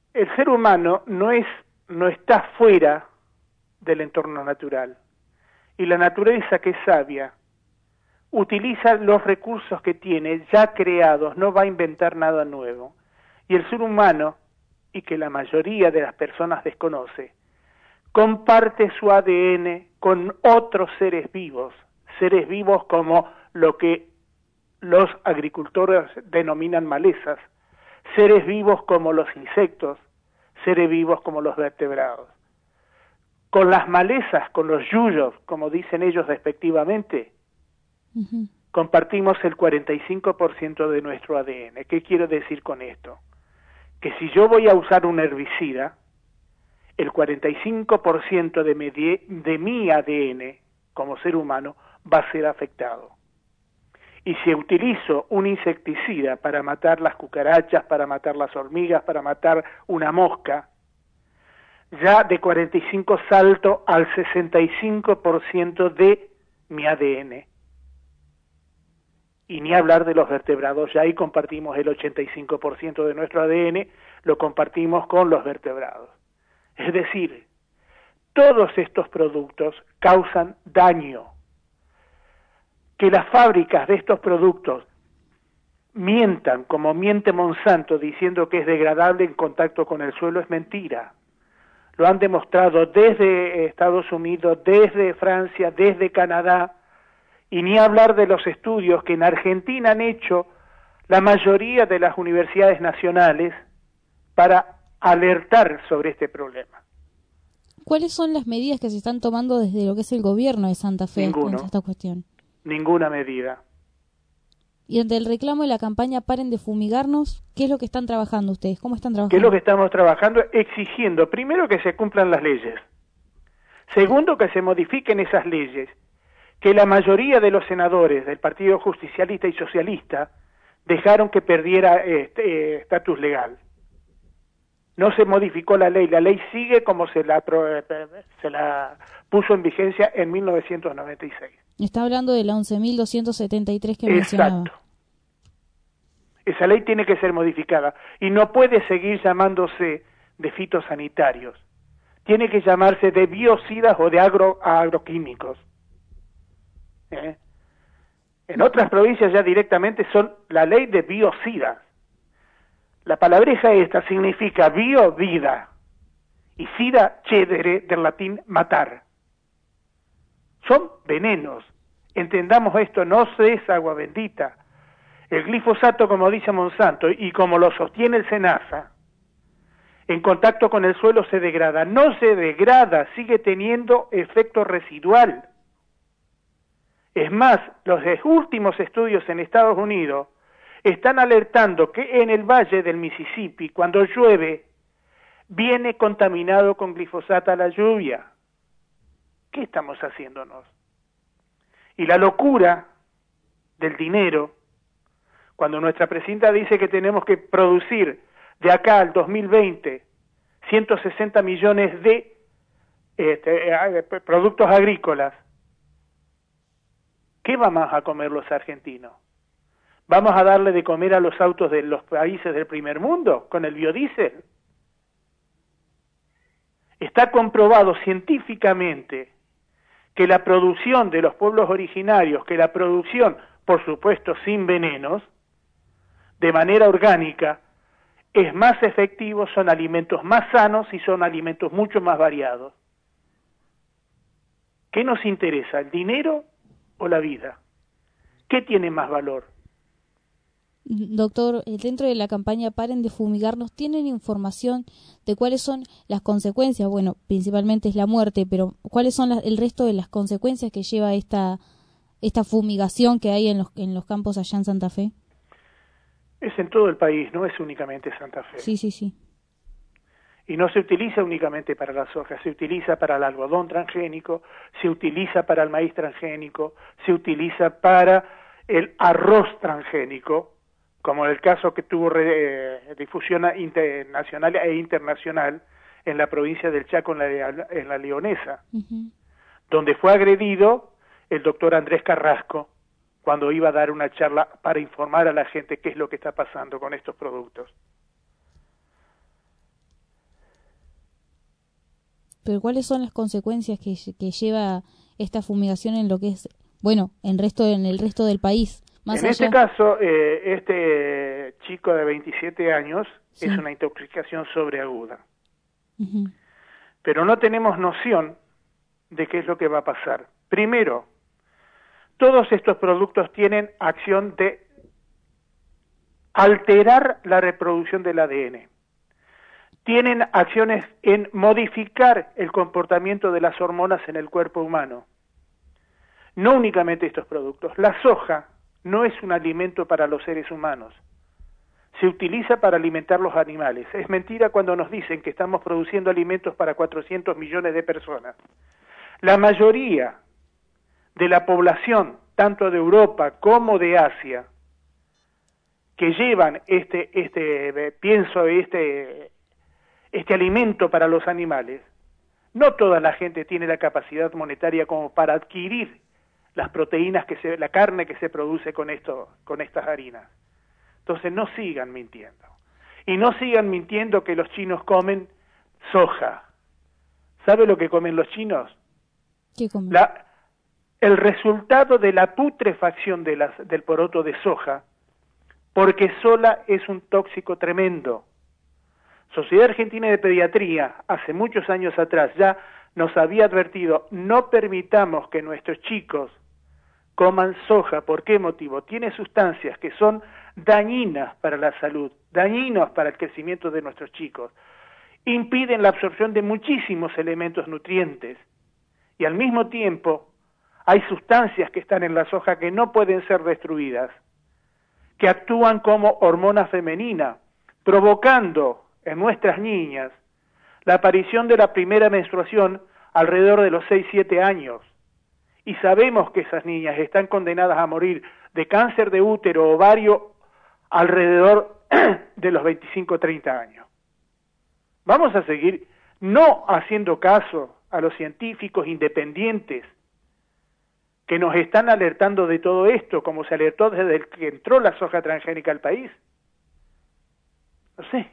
el ser humano no es, no está fuera del entorno natural. Y la naturaleza, que es sabia, utiliza los recursos que tiene ya creados, no va a inventar nada nuevo. Y el ser humano, y que la mayoría de las personas desconoce, comparte su A D N con otros seres vivos, seres vivos como lo que los agricultores denominan malezas, seres vivos como los insectos, seres vivos como los vertebrados. Con las malezas, con los yuyos, como dicen ellos despectivamente, uh-huh. compartimos el cuarenta y cinco por ciento de nuestro A D N. ¿Qué quiero decir con esto? Que si yo voy a usar un herbicida, el cuarenta y cinco por ciento de mi, de mi A D N como ser humano va a ser afectado. Y si utilizo un insecticida para matar las cucarachas, para matar las hormigas, para matar una mosca, ya de cuarenta y cinco salto al sesenta y cinco por ciento de mi A D N. Y ni hablar de los vertebrados, ya ahí compartimos el ochenta y cinco por ciento de nuestro A D N, lo compartimos con los vertebrados. Es decir, todos estos productos causan daño. Que las fábricas de estos productos mientan, como miente Monsanto, diciendo que es degradable en contacto con el suelo, es mentira. Lo han demostrado desde Estados Unidos, desde Francia, desde Canadá, y ni hablar de los estudios que en Argentina han hecho la mayoría de las universidades nacionales para alertar sobre este problema. ¿Cuáles son las medidas que se están tomando desde lo que es el gobierno de Santa Fe Ninguno. contra esta cuestión? Ninguna medida. Y ante el reclamo de la campaña Paren de Fumigarnos, ¿qué es lo que están trabajando ustedes? ¿Cómo están trabajando? ¿Qué es lo que estamos trabajando? Exigiendo, primero, que se cumplan las leyes. Segundo, que se modifiquen esas leyes. Que la mayoría de los senadores del Partido Justicialista y Socialista dejaron que perdiera estatus eh, legal. No se modificó la ley, la ley sigue como se la, se la puso en vigencia en mil novecientos noventa y seis. Está hablando de la once mil doscientos setenta y tres que Exacto. mencionaba. Esa ley tiene que ser modificada y no puede seguir llamándose de fitosanitarios. Tiene que llamarse de biocidas o de agro, agroquímicos. ¿Eh? En otras provincias ya directamente son la ley de biocidas. La palabreja esta significa bio, vida, y sida, cedere, del latín matar. Son venenos. Entendamos esto, no es agua bendita. El glifosato, como dice Monsanto, y como lo sostiene el SENASA, en contacto con el suelo se degrada. No se degrada, sigue teniendo efecto residual. Es más, los últimos estudios en Estados Unidos están alertando que en el valle del Mississippi, cuando llueve, viene contaminado con glifosato la lluvia. ¿Qué estamos haciéndonos? Y la locura del dinero, cuando nuestra presidenta dice que tenemos que producir de acá al dos mil veinte ciento sesenta millones de este, productos agrícolas, ¿qué vamos a comer los argentinos? ¿Vamos a darle de comer a los autos de los países del primer mundo con el biodiesel? Está comprobado científicamente que la producción de los pueblos originarios, que la producción, por supuesto sin venenos, de manera orgánica, es más efectivo, son alimentos más sanos y son alimentos mucho más variados. ¿Qué nos interesa, el dinero o la vida? ¿Qué tiene más valor? Doctor, dentro de la campaña Paren de Fumigarnos, ¿tienen información de cuáles son las consecuencias? Bueno, principalmente es la muerte, pero ¿cuáles son las, el resto de las consecuencias que lleva esta esta fumigación que hay en los, en los campos allá en Santa Fe? Es en todo el país, no es únicamente Santa Fe. Sí, sí, sí. Y no se utiliza únicamente para la soja, se utiliza para el algodón transgénico, se utiliza para el maíz transgénico, se utiliza para el arroz transgénico, como el caso que tuvo eh, difusión internacional e internacional en la provincia del Chaco, en la, en la Leonesa, uh-huh. donde fue agredido el doctor Andrés Carrasco cuando iba a dar una charla para informar a la gente qué es lo que está pasando con estos productos. Pero ¿cuáles son las consecuencias que, que lleva esta fumigación en lo que es, bueno, en resto en el resto del país? Más en allá... este caso, eh, este chico de veintisiete años sí. es una intoxicación sobreaguda. Uh-huh. Pero no tenemos noción de qué es lo que va a pasar. Primero, todos estos productos tienen acción de alterar la reproducción del A D N. Tienen acciones en modificar el comportamiento de las hormonas en el cuerpo humano. No únicamente estos productos. La soja no es un alimento para los seres humanos. Se utiliza para alimentar los animales. Es mentira cuando nos dicen que estamos produciendo alimentos para cuatrocientos millones de personas. La mayoría de la población, tanto de Europa como de Asia, que llevan este, este pienso, este, este alimento para los animales, no toda la gente tiene la capacidad monetaria como para adquirir las proteínas que se, la carne que se produce con esto, con estas harinas. Entonces no sigan mintiendo. Y no sigan mintiendo que los chinos comen soja. ¿Sabe lo que comen los chinos? ¿Qué comen? La, el resultado de la putrefacción de las, del poroto de soja, porque sola es un tóxico tremendo. Sociedad Argentina de Pediatría, hace muchos años atrás, ya nos había advertido, no permitamos que nuestros chicos coman soja. ¿Por qué motivo? Tiene sustancias que son dañinas para la salud, dañinas para el crecimiento de nuestros chicos. Impiden la absorción de muchísimos elementos nutrientes. Y al mismo tiempo, hay sustancias que están en la soja que no pueden ser destruidas, que actúan como hormona femenina, provocando en nuestras niñas la aparición de la primera menstruación alrededor de los seis siete años. Y sabemos que esas niñas están condenadas a morir de cáncer de útero o ovario alrededor de los veinticinco treinta años. Vamos a seguir no haciendo caso a los científicos independientes que nos están alertando de todo esto, como se alertó desde que entró la soja transgénica al país. No sé.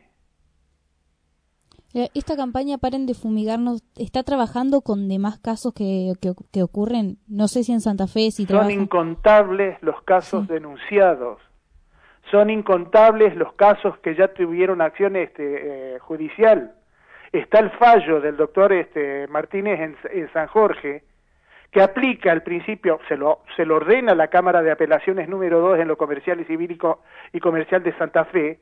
Esta campaña Paren de Fumigarnos está trabajando con demás casos que, que, que ocurren, no sé si en Santa Fe, si Son trabajan... incontables los casos sí. denunciados, son incontables los casos que ya tuvieron acción este, eh, judicial. Está el fallo del doctor este, Martínez en, en San Jorge, que aplica el principio, se lo, se lo ordena la Cámara de Apelaciones número dos en lo comercial y civil y, co, y comercial de Santa Fe,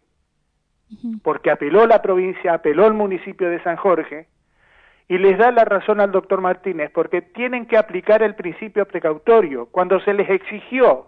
porque apeló la provincia, apeló el municipio de San Jorge, y les da la razón al doctor Martínez, porque tienen que aplicar el principio precautorio. Cuando se les exigió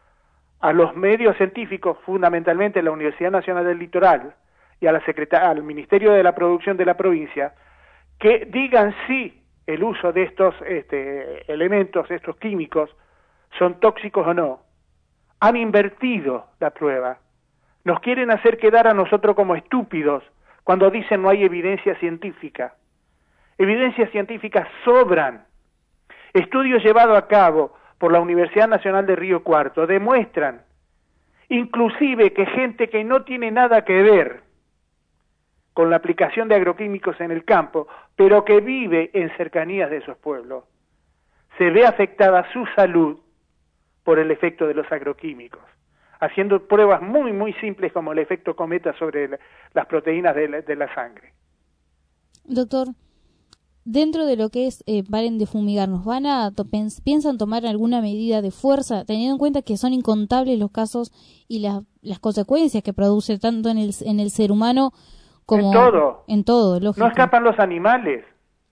a los medios científicos, fundamentalmente la Universidad Nacional del Litoral, y a la Secretaría, al Ministerio de la Producción de la provincia, que digan si el uso de estos este, elementos, estos químicos, son tóxicos o no, han invertido la prueba. Nos quieren hacer quedar a nosotros como estúpidos cuando dicen no hay evidencia científica. Evidencias científicas sobran. Estudios llevados a cabo por la Universidad Nacional de Río Cuarto demuestran inclusive que gente que no tiene nada que ver con la aplicación de agroquímicos en el campo, pero que vive en cercanías de esos pueblos, se ve afectada su salud por el efecto de los agroquímicos, haciendo pruebas muy, muy simples como el efecto cometa sobre la, las proteínas de la, de la sangre. Doctor, dentro de lo que es eh, Paren de Fumigarnos, ¿van a to piensan tomar alguna medida de fuerza, teniendo en cuenta que son incontables los casos y la, las consecuencias que produce tanto en el, en el ser humano como en todo? En todo, lógico. No escapan los animales.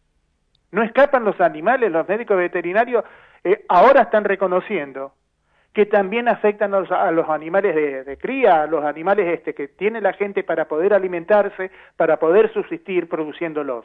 No escapan los animales. Los médicos veterinarios eh, ahora están reconociendo que también afectan a los, a los animales de, de cría, a los animales este que tiene la gente para poder alimentarse, para poder subsistir produciéndolos.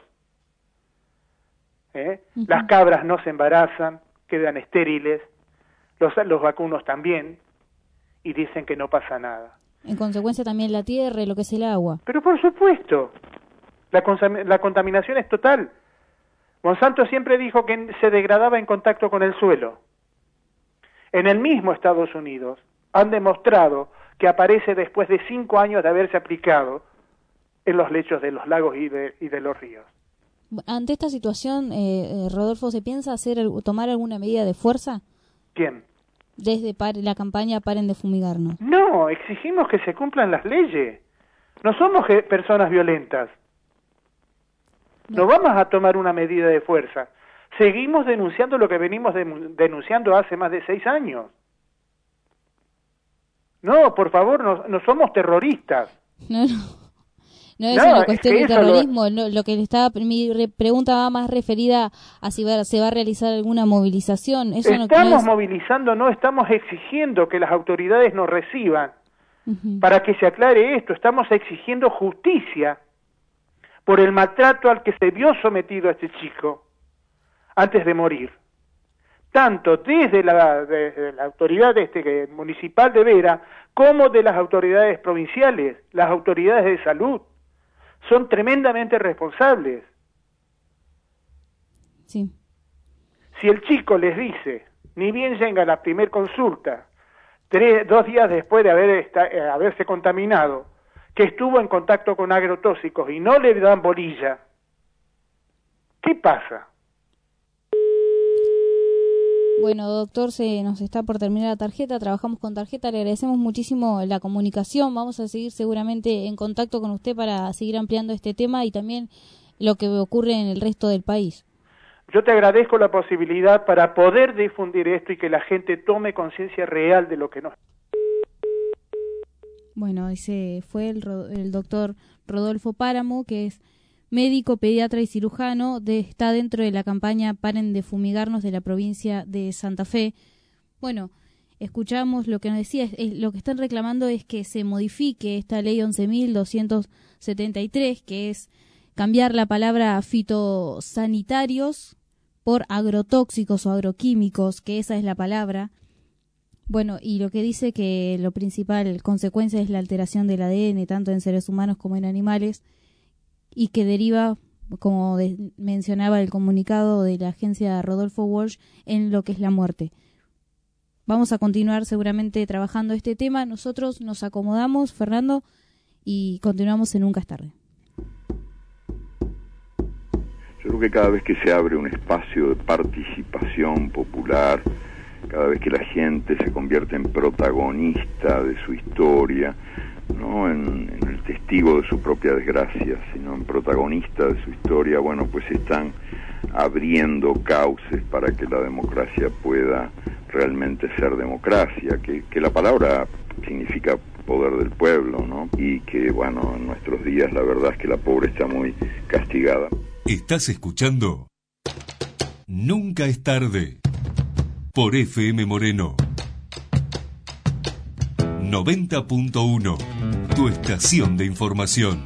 ¿Eh? Uh-huh. Las cabras no se embarazan, quedan estériles, los, los vacunos también, y dicen que no pasa nada. En consecuencia también la tierra y lo que es el agua. Pero por supuesto, la, la contaminación es total. Monsanto siempre dijo que se degradaba en contacto con el suelo. En el mismo Estados Unidos han demostrado que aparece después de cinco años de haberse aplicado en los lechos de los lagos y de, y de los ríos. Ante esta situación, eh, Rodolfo, ¿se piensa hacer tomar alguna medida de fuerza? ¿Quién? Desde par la campaña Paren de Fumigarnos. No, exigimos que se cumplan las leyes. No somos ge- personas violentas. No vamos a tomar una medida de fuerza. Seguimos denunciando lo que venimos de- denunciando hace más de seis años. No, por favor, no, no somos terroristas. No, no. No es No, una es cuestión que de eso lo- terrorismo. No, lo que le estaba, mi re- pregunta va más referida a si va, se va a realizar alguna movilización. Eso no- Estamos no es- movilizando, no estamos exigiendo que las autoridades nos reciban Ujú. para que se aclare esto. Estamos exigiendo justicia por el maltrato al que se vio sometido a este chico antes de morir. Tanto desde la, desde la autoridad este, que- municipal de Vera como de las autoridades provinciales, las autoridades de salud. Son tremendamente responsables. Sí. Si el chico les dice, ni bien llega a la primer consulta, tres, dos días después de haber esta- eh, haberse contaminado, que estuvo en contacto con agrotóxicos y no le dan bolilla, ¿qué pasa? Bueno, doctor, se nos está por terminar la tarjeta, trabajamos con tarjeta, le agradecemos muchísimo la comunicación, vamos a seguir seguramente en contacto con usted para seguir ampliando este tema y también lo que ocurre en el resto del país. Yo te agradezco la posibilidad para poder difundir esto y que la gente tome conciencia real de lo que nos... Bueno, ese fue el, ro- el doctor Rodolfo Páramo, que es médico, pediatra y cirujano, de, está dentro de la campaña Paren de Fumigarnos de la provincia de Santa Fe. Bueno, escuchamos lo que nos decía, es, es, lo que están reclamando es que se modifique esta ley once mil doscientos setenta y tres, que es cambiar la palabra fitosanitarios por agrotóxicos o agroquímicos, que esa es la palabra. Bueno, y lo que dice que lo principal consecuencia es la alteración del A D N, tanto en seres humanos como en animales, y que deriva, como de, mencionaba el comunicado de la agencia Rodolfo Walsh, en lo que es la muerte. Vamos a continuar seguramente trabajando este tema. Nosotros nos acomodamos, Fernando, y continuamos en Nunca es tarde. Yo creo que cada vez que se abre un espacio de participación popular, cada vez que la gente se convierte en protagonista de su historia, no en, en el testigo de su propia desgracia, sino en protagonista de su historia, bueno, pues están abriendo cauces para que la democracia pueda realmente ser democracia, que, que la palabra significa poder del pueblo, ¿no? Y que, bueno, en nuestros días la verdad es que la pobre está muy castigada. Estás escuchando Nunca es tarde por F M Moreno noventa punto uno, tu estación de información.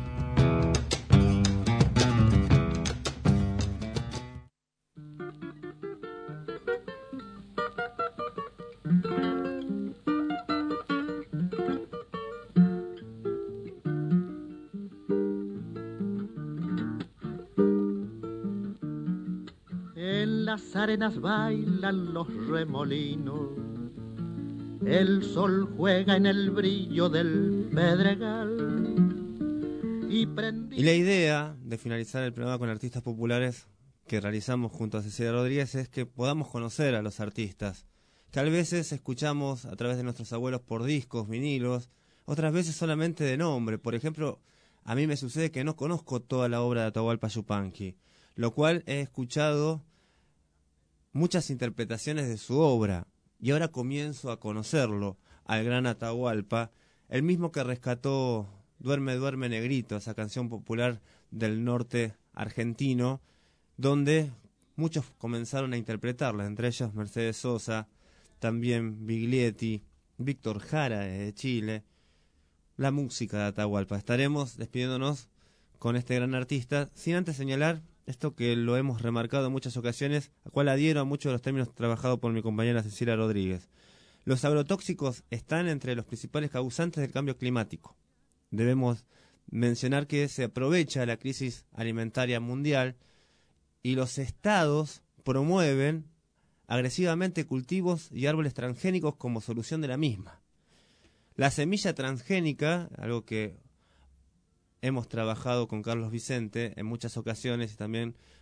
En las arenas bailan los remolinos, el sol juega en el brillo del pedregal. Y, y la idea de finalizar el programa con artistas populares que realizamos junto a Cecilia Rodríguez es que podamos conocer a los artistas, que a veces escuchamos a través de nuestros abuelos por discos, vinilos, otras veces solamente de nombre. Por ejemplo, a mí me sucede que no conozco toda la obra de Atahualpa Yupanqui, lo cual he escuchado muchas interpretaciones de su obra, y ahora comienzo a conocerlo, al gran Atahualpa, el mismo que rescató Duerme, duerme negrito, esa canción popular del norte argentino, donde muchos comenzaron a interpretarla, entre ellos Mercedes Sosa, también Biglietti, Víctor Jara de Chile, la música de Atahualpa. Estaremos despidiéndonos con este gran artista, sin antes señalar esto que lo hemos remarcado en muchas ocasiones, a cual adhiero a muchos de los términos trabajados por mi compañera Cecilia Rodríguez. Los agrotóxicos están entre los principales causantes del cambio climático. Debemos mencionar que se aprovecha la crisis alimentaria mundial y los estados promueven agresivamente cultivos y árboles transgénicos como solución de la misma. La semilla transgénica, algo que hemos trabajado con Carlos Vicente en muchas ocasiones y también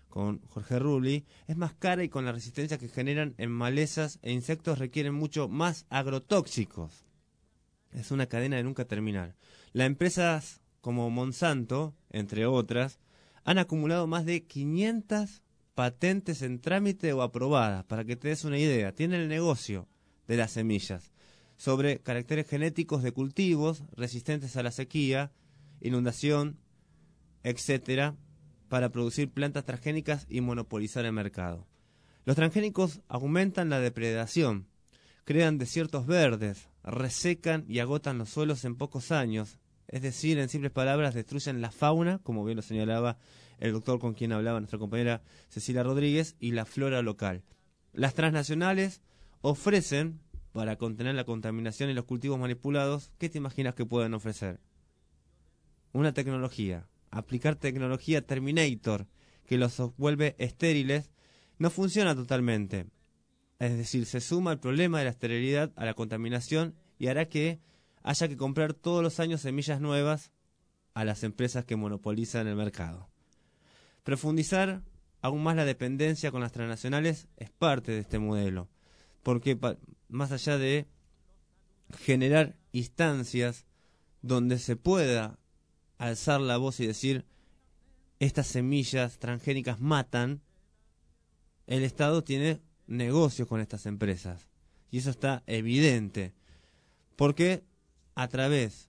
con Jorge Rulli, es más cara y con la resistencia que generan en malezas e insectos requieren mucho más agrotóxicos. Es una cadena de nunca terminar. Las empresas como Monsanto, entre otras, han acumulado más de quinientas patentes en trámite o aprobadas, para que te des una idea. Tienen el negocio de las semillas, sobre caracteres genéticos de cultivos resistentes a la sequía, inundación, etcétera, para producir plantas transgénicas y monopolizar el mercado. Los transgénicos aumentan la depredación, crean desiertos verdes, resecan y agotan los suelos en pocos años, es decir, en simples palabras, destruyen la fauna, como bien lo señalaba el doctor con quien hablaba nuestra compañera Cecilia Rodríguez, y la flora local. Las transnacionales ofrecen, para contener la contaminación y los cultivos manipulados, ¿qué te imaginas que pueden ofrecer? Una tecnología. Aplicar tecnología Terminator, que los vuelve estériles, no funciona totalmente. Es decir, se suma el problema de la esterilidad a la contaminación y hará que haya que comprar todos los años semillas nuevas a las empresas que monopolizan el mercado. Profundizar aún más la dependencia con las transnacionales es parte de este modelo, porque pa- más allá de generar instancias donde se pueda alzar la voz y decir estas semillas transgénicas matan, el Estado tiene negocios con estas empresas y eso está evidente, porque a través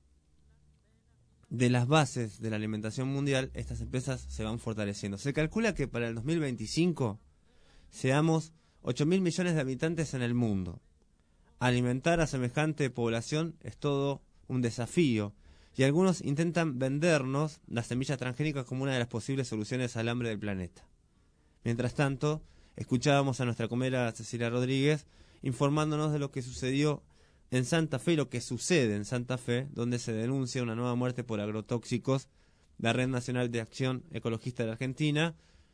de las bases de la alimentación mundial estas empresas se van fortaleciendo. Se calcula que para el dos mil veinticinco seamos ocho mil millones de habitantes en el mundo. Alimentar a semejante población es todo un desafío y algunos intentan vendernos las semillas transgénicas como una de las posibles soluciones al hambre del planeta. Mientras tanto, escuchábamos a nuestra compañera Cecilia Rodríguez informándonos de lo que sucedió en Santa Fe y lo que sucede en Santa Fe, donde se denuncia una nueva muerte por agrotóxicos. La Red Nacional de Acción Ecologista de Argentina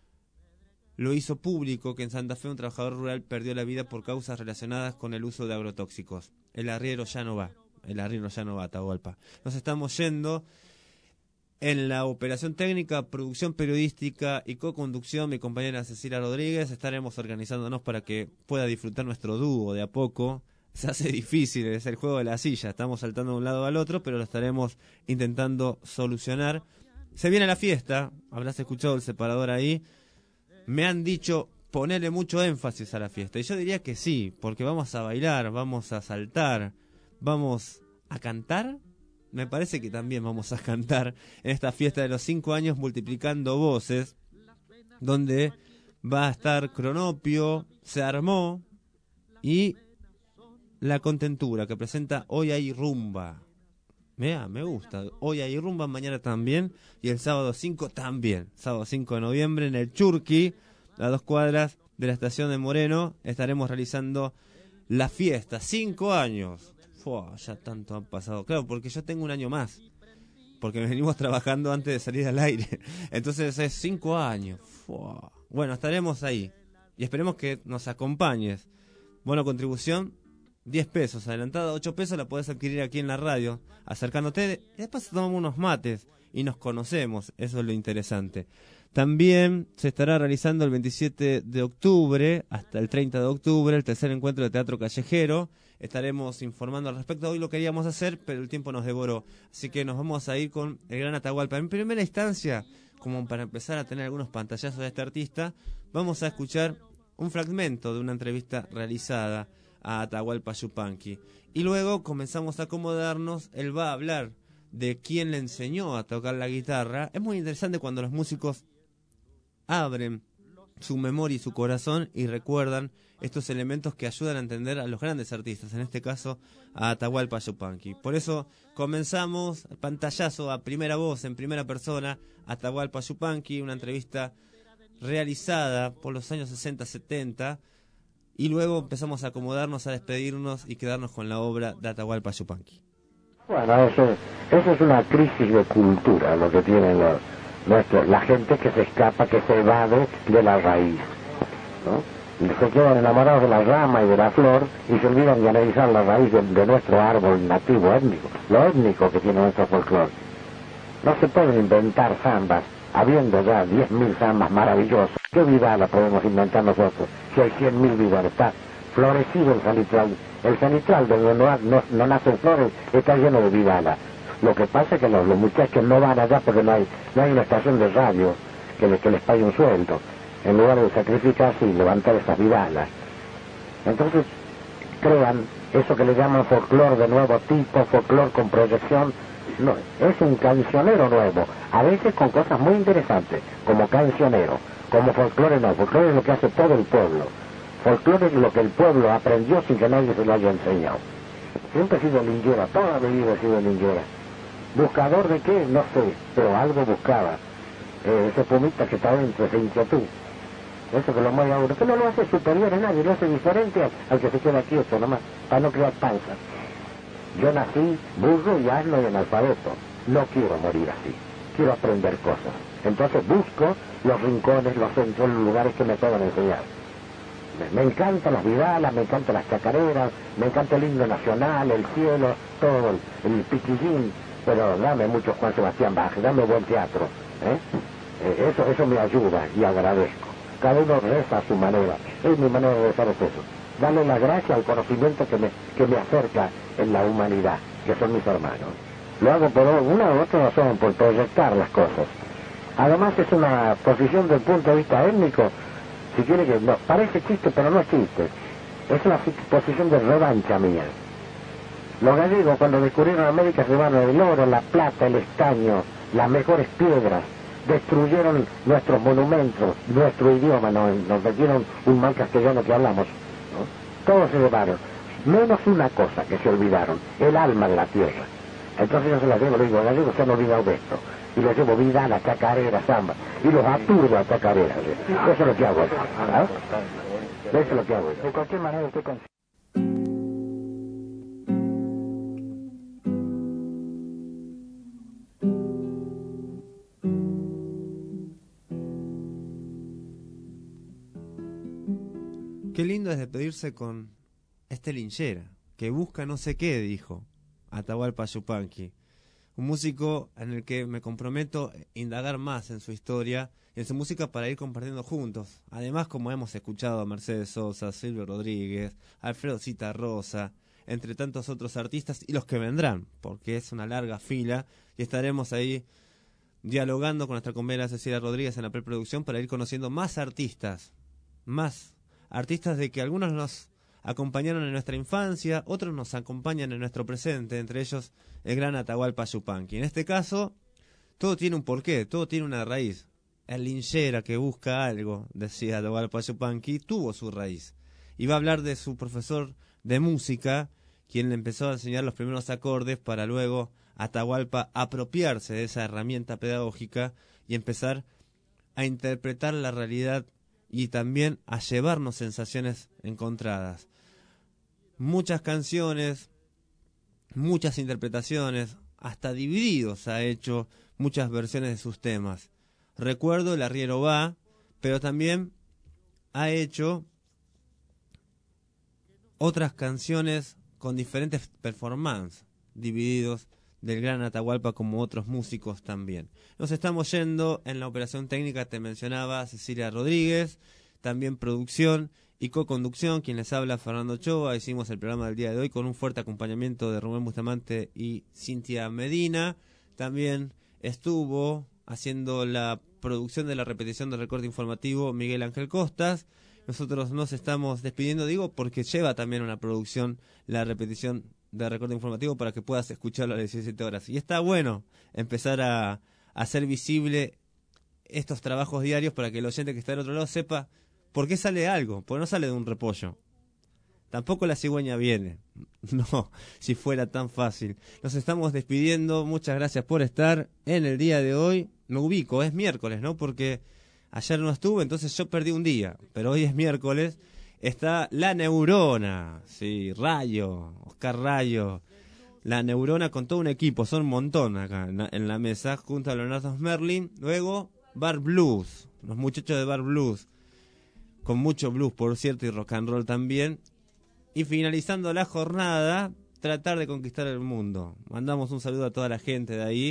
lo hizo público que en Santa Fe un trabajador rural perdió la vida por causas relacionadas con el uso de agrotóxicos. El arriero ya no va. El arriero ya no va a Atahualpa. Nos estamos yendo en la operación técnica, producción periodística y co-conducción. Mi compañera Cecilia Rodríguez. Estaremos organizándonos para que pueda disfrutar nuestro dúo de a poco. Se hace difícil, es el juego de la silla. Estamos saltando de un lado al otro, pero lo estaremos intentando solucionar. Se viene la fiesta. Habrás escuchado el separador ahí. Me han dicho ponerle mucho énfasis a la fiesta. Y yo diría que sí, porque vamos a bailar, vamos a saltar, vamos a cantar. Me parece que también vamos a cantar en esta fiesta de los cinco años multiplicando voces, donde va a estar Cronopio, Se Armó y La Contentura, que presenta Hoy Hay Rumba. Mira, me gusta. Hoy hay rumba, mañana también. Y el sábado cinco también. Sábado cinco de noviembre en el Churqui, a dos cuadras de la estación de Moreno, estaremos realizando la fiesta. Cinco años. Fua, ya tanto han pasado. Claro, porque yo tengo un año más. Porque venimos trabajando antes de salir al aire. Entonces es cinco años. Fua. Bueno, estaremos ahí. Y esperemos que nos acompañes. Buena contribución. diez pesos, adelantada ocho pesos la podés adquirir aquí en la radio, acercándote, y después tomamos unos mates y nos conocemos, eso es lo interesante. También se estará realizando el veintisiete de octubre hasta el treinta de octubre el tercer encuentro de teatro callejero. Estaremos informando al respecto. Hoy lo queríamos hacer, pero el tiempo nos devoró, así que nos vamos a ir con el gran Atahualpa. En primera instancia, como para empezar a tener algunos pantallazos de este artista, vamos a escuchar un fragmento de una entrevista realizada a Atahualpa Yupanqui. Y luego comenzamos a acomodarnos. Él va a hablar de quién le enseñó a tocar la guitarra. Es muy interesante cuando los músicos abren su memoria y su corazón y recuerdan estos elementos que ayudan a entender a los grandes artistas, en este caso a Atahualpa Yupanqui. Por eso comenzamos el pantallazo a primera voz, en primera persona, Atahualpa Yupanqui, una entrevista realizada por los años sesenta, setenta. Y luego empezamos a acomodarnos, a despedirnos y quedarnos con la obra de Atahualpa Yupanqui. Bueno, eso, eso es una crisis de cultura, lo que tienen los, nuestros, la gente que se escapa, que se evade de la raíz, ¿no? Se quedan enamorados de la rama y de la flor y se olvidan de analizar la raíz de, de nuestro árbol nativo étnico, lo étnico que tiene nuestro folclore. No se pueden inventar zambas habiendo ya diez mil sambas maravillosos, ¿qué vidala podemos inventar nosotros? Si hay cien mil vidales, está florecido el salitral. El salitral donde no, no, no nacen flores está lleno de vidala. Lo que pasa es que los, los muchachos no van allá porque no hay, no hay una estación de radio que, le, que les pague un sueldo, en lugar de sacrificarse y levantar esas vidalas. Entonces, crean eso que le llaman folclore de nuevo tipo, folclore con proyección. No, es un cancionero nuevo, a veces con cosas muy interesantes, como cancionero, como folclore no. Folclore es lo que hace todo el pueblo. Folclore es lo que el pueblo aprendió sin que nadie se lo haya enseñado. Siempre he sido linguera, toda mi vida he sido linguera. ¿Buscador de qué? No sé, pero algo buscaba. Eh, ese pumita que está dentro, esa inquietud. Eso que lo mueve a uno, que no lo hace superior a nadie, lo hace diferente al, al que se queda quieto nomás, para no crear panza. Yo nací burro y asno y analfabeto. No quiero morir así. Quiero aprender cosas. Entonces busco los rincones, los centros, los lugares que me puedan enseñar. Me, me encantan las vidalas, me encantan las chacareras, me encanta el himno nacional, el cielo, todo, el, el piquillín. Pero dame mucho Juan Sebastián Bach, dame buen teatro. ¿eh? Eh, eso, eso me ayuda y agradezco. Cada uno reza a su manera. Es mi manera de rezar, es eso. Darle la gracia al conocimiento que me, que me acerca en la humanidad, que son mis hermanos. Lo hago por una u otra razón, por proyectar las cosas. Además es una posición del punto de vista étnico, si quiere que no, parece chiste, pero no es chiste. Es una posición de revancha mía. Los gallegos cuando descubrieron América se llevaron el oro, la plata, el estaño, las mejores piedras, destruyeron nuestros monumentos, nuestro idioma, nos, nos metieron un mal castellano que hablamos, ¿no? Todos se llevaron, menos una cosa que se olvidaron, el alma de la tierra. Entonces yo se la llevo, le digo, gallegos se han olvidado de esto, y les llevo vidala, chacarera, samba, y los aturdo a chacarera. Eso es lo que hago, ¿ah? Eso es lo que hago. De cualquier manera estoy con... Qué lindo es despedirse con este linchera, que busca no sé qué, dijo Atahualpa Yupanqui. Un músico en el que me comprometo a indagar más en su historia y en su música para ir compartiendo juntos. Además, como hemos escuchado a Mercedes Sosa, Silvio Rodríguez, Alfredo Citarrosa, entre tantos otros artistas y los que vendrán, porque es una larga fila y estaremos ahí dialogando con nuestra compañera Cecilia Rodríguez en la preproducción para ir conociendo más artistas, más artistas de que algunos nos acompañaron en nuestra infancia, otros nos acompañan en nuestro presente, entre ellos el gran Atahualpa Yupanqui. En este caso, todo tiene un porqué, todo tiene una raíz. El linchera que busca algo, decía Atahualpa Yupanqui, tuvo su raíz. Y va a hablar de su profesor de música, quien le empezó a enseñar los primeros acordes para luego Atahualpa apropiarse de esa herramienta pedagógica y empezar a interpretar la realidad y también a llevarnos sensaciones encontradas. Muchas canciones, muchas interpretaciones, hasta Divididos ha hecho muchas versiones de sus temas. Recuerdo El Arriero Va, pero también ha hecho otras canciones con diferentes performances, Divididos, del gran Atahualpa, como otros músicos también. Nos estamos yendo en la operación técnica, te mencionaba Cecilia Rodríguez, también producción y co-conducción, quien les habla Fernando Ochoa. Hicimos el programa del día de hoy con un fuerte acompañamiento de Rubén Bustamante y Cintia Medina. También estuvo haciendo la producción de la repetición del recorte informativo Miguel Ángel Costas. Nosotros nos estamos despidiendo, digo, porque lleva también una producción la repetición de recorte informativo para que puedas escucharlo a las diecisiete horas. Y está bueno empezar a, a hacer visible estos trabajos diarios para que el oyente que está del otro lado sepa por qué sale algo, porque no sale de un repollo. Tampoco la cigüeña viene. No, si fuera tan fácil. Nos estamos despidiendo, muchas gracias por estar en el día de hoy. Me ubico, es miércoles, ¿no? Porque ayer no estuve, entonces yo perdí un día, pero hoy es miércoles. Está La Neurona, sí, Rayo, Oscar Rayo, La Neurona con todo un equipo, son un montón acá en la, en la mesa, junto a Leonardo Merlin. Luego Bar Blues, los muchachos de Bar Blues, con mucho blues por cierto y rock and roll también. Y finalizando la jornada, Tratar de Conquistar el Mundo. Mandamos un saludo a toda la gente de ahí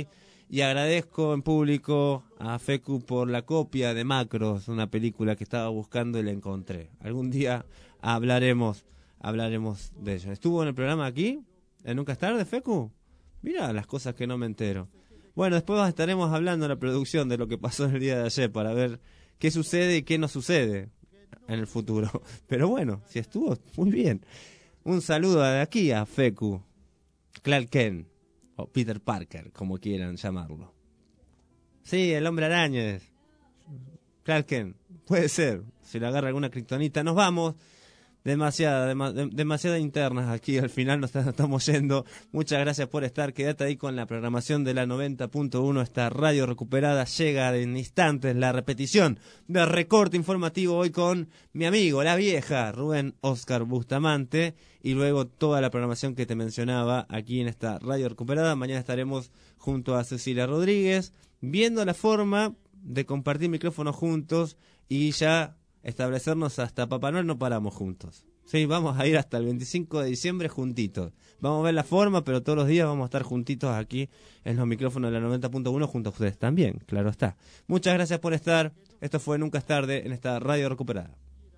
Y agradezco en público a Fecu por la copia de Macros, una película que estaba buscando y la encontré. Algún día hablaremos, hablaremos de ello. ¿Estuvo en el programa aquí? ¿En Nunca es tarde, Fecu? Mira las cosas que no me entero. Bueno, después estaremos hablando en la producción de lo que pasó en el día de ayer para ver qué sucede y qué no sucede en el futuro. Pero bueno, si estuvo, muy bien. Un saludo de aquí a Fecu, Clark Kent, o Peter Parker, como quieran llamarlo. Sí, el hombre araña es Clark Kent, puede ser, si le agarra alguna kriptonita. Nos vamos, demasiada, dema, de, demasiadas internas aquí, al final nos estamos yendo. Muchas gracias por estar, quédate ahí con la programación de la noventa punto uno, esta radio recuperada. Llega en instantes la repetición del recorte informativo hoy con mi amigo, la vieja, Rubén Oscar Bustamante, y luego toda la programación que te mencionaba aquí en esta radio recuperada. Mañana estaremos junto a Cecilia Rodríguez, viendo la forma de compartir micrófonos juntos y ya establecernos hasta Papá Noel no paramos juntos. Sí, vamos a ir hasta el veinticinco de diciembre juntitos. Vamos a ver la forma, pero todos los días vamos a estar juntitos aquí en los micrófonos de la noventa punto uno junto a ustedes también, claro está. Muchas gracias por estar. Esto fue Nunca es tarde en esta radio recuperada.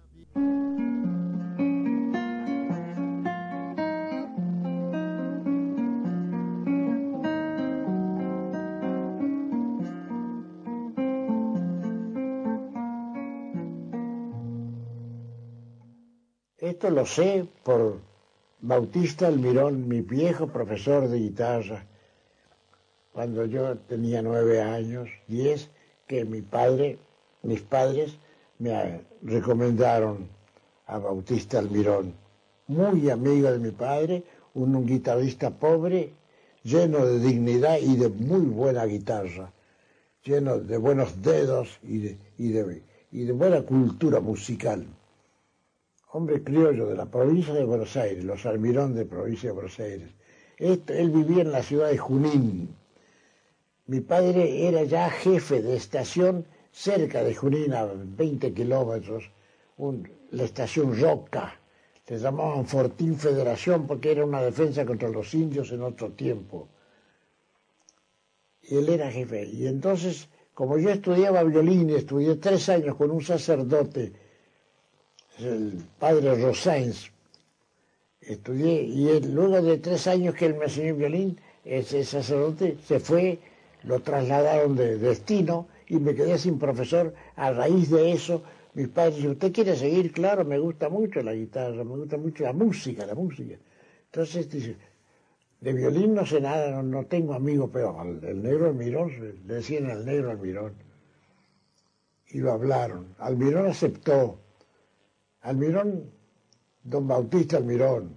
Esto lo sé por Bautista Almirón, mi viejo profesor de guitarra, cuando yo tenía nueve años, diez, que mi padre, mis padres me recomendaron a Bautista Almirón, muy amigo de mi padre, un, un guitarrista pobre, lleno de dignidad y de muy buena guitarra, lleno de buenos dedos y de, y de, y de buena cultura musical. Hombre criollo de la provincia de Buenos Aires, los Almirón de provincia de Buenos Aires. Esto, él vivía en la ciudad de Junín. Mi padre era ya jefe de estación cerca de Junín, a veinte kilómetros, un, la estación Roca. Se llamaban Fortín Federación porque era una defensa contra los indios en otro tiempo. Y él era jefe. Y entonces, como yo estudiaba violín, estudié tres años con un sacerdote, el padre Rosáins, estudié, y él, luego de tres años que él me enseñó violín, ese sacerdote se fue, lo trasladaron de destino y me quedé sin profesor. A raíz de eso, mis padres dijeron, ¿usted quiere seguir? Claro, me gusta mucho la guitarra, me gusta mucho la música, la música. Entonces dice, de violín no sé nada, no, no tengo amigo, pero al, el negro Almirón, le decían al negro Almirón, y lo hablaron. Almirón aceptó. Almirón, don Bautista Almirón,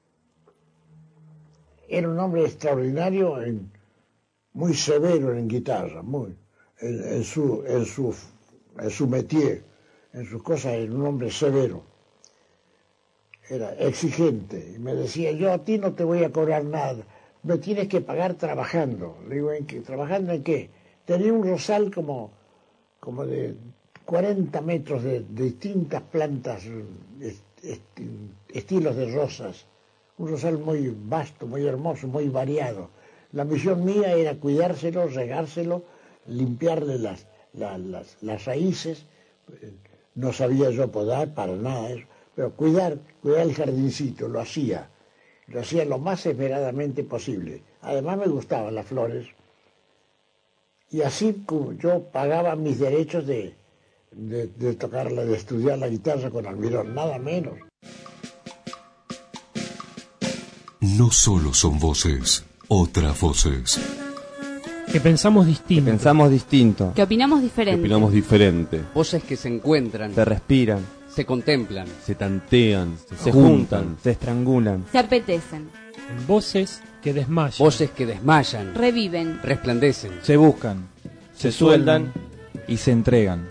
era un hombre extraordinario, en, muy severo en guitarra, muy, en, en, su, en, su, en su métier, en sus cosas, era un hombre severo, era exigente, y me decía, yo a ti no te voy a cobrar nada, me tienes que pagar trabajando. Le digo, ¿en qué? ¿Trabajando en qué? Tenía un rosal como, como de cuarenta metros de, de distintas plantas, est, est, estilos de rosas, un rosal muy vasto, muy hermoso, muy variado. La misión mía era cuidárselo, regárselo, limpiarle las, la, las, las raíces. No sabía yo podar para nada eso, pero cuidar, cuidar el jardincito, lo hacía, lo hacía lo más esmeradamente posible. Además me gustaban las flores, y así yo pagaba mis derechos de De, de tocarla, de estudiar la guitarra con Almirón, nada menos. No solo son voces, otras voces. Que pensamos distinto. Que pensamos distinto. Que opinamos diferente. Que opinamos diferente. Voces que se encuentran. Se respiran. Se contemplan. Se tantean. Se, se juntan, juntan. Se estrangulan. Se apetecen. En voces que desmayan. Voces que desmayan. Reviven. Resplandecen. Se buscan. Se, se sueldan. Y se entregan.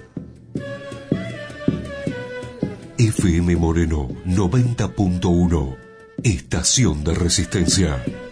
F M Moreno noventa punto uno, Estación de Resistencia.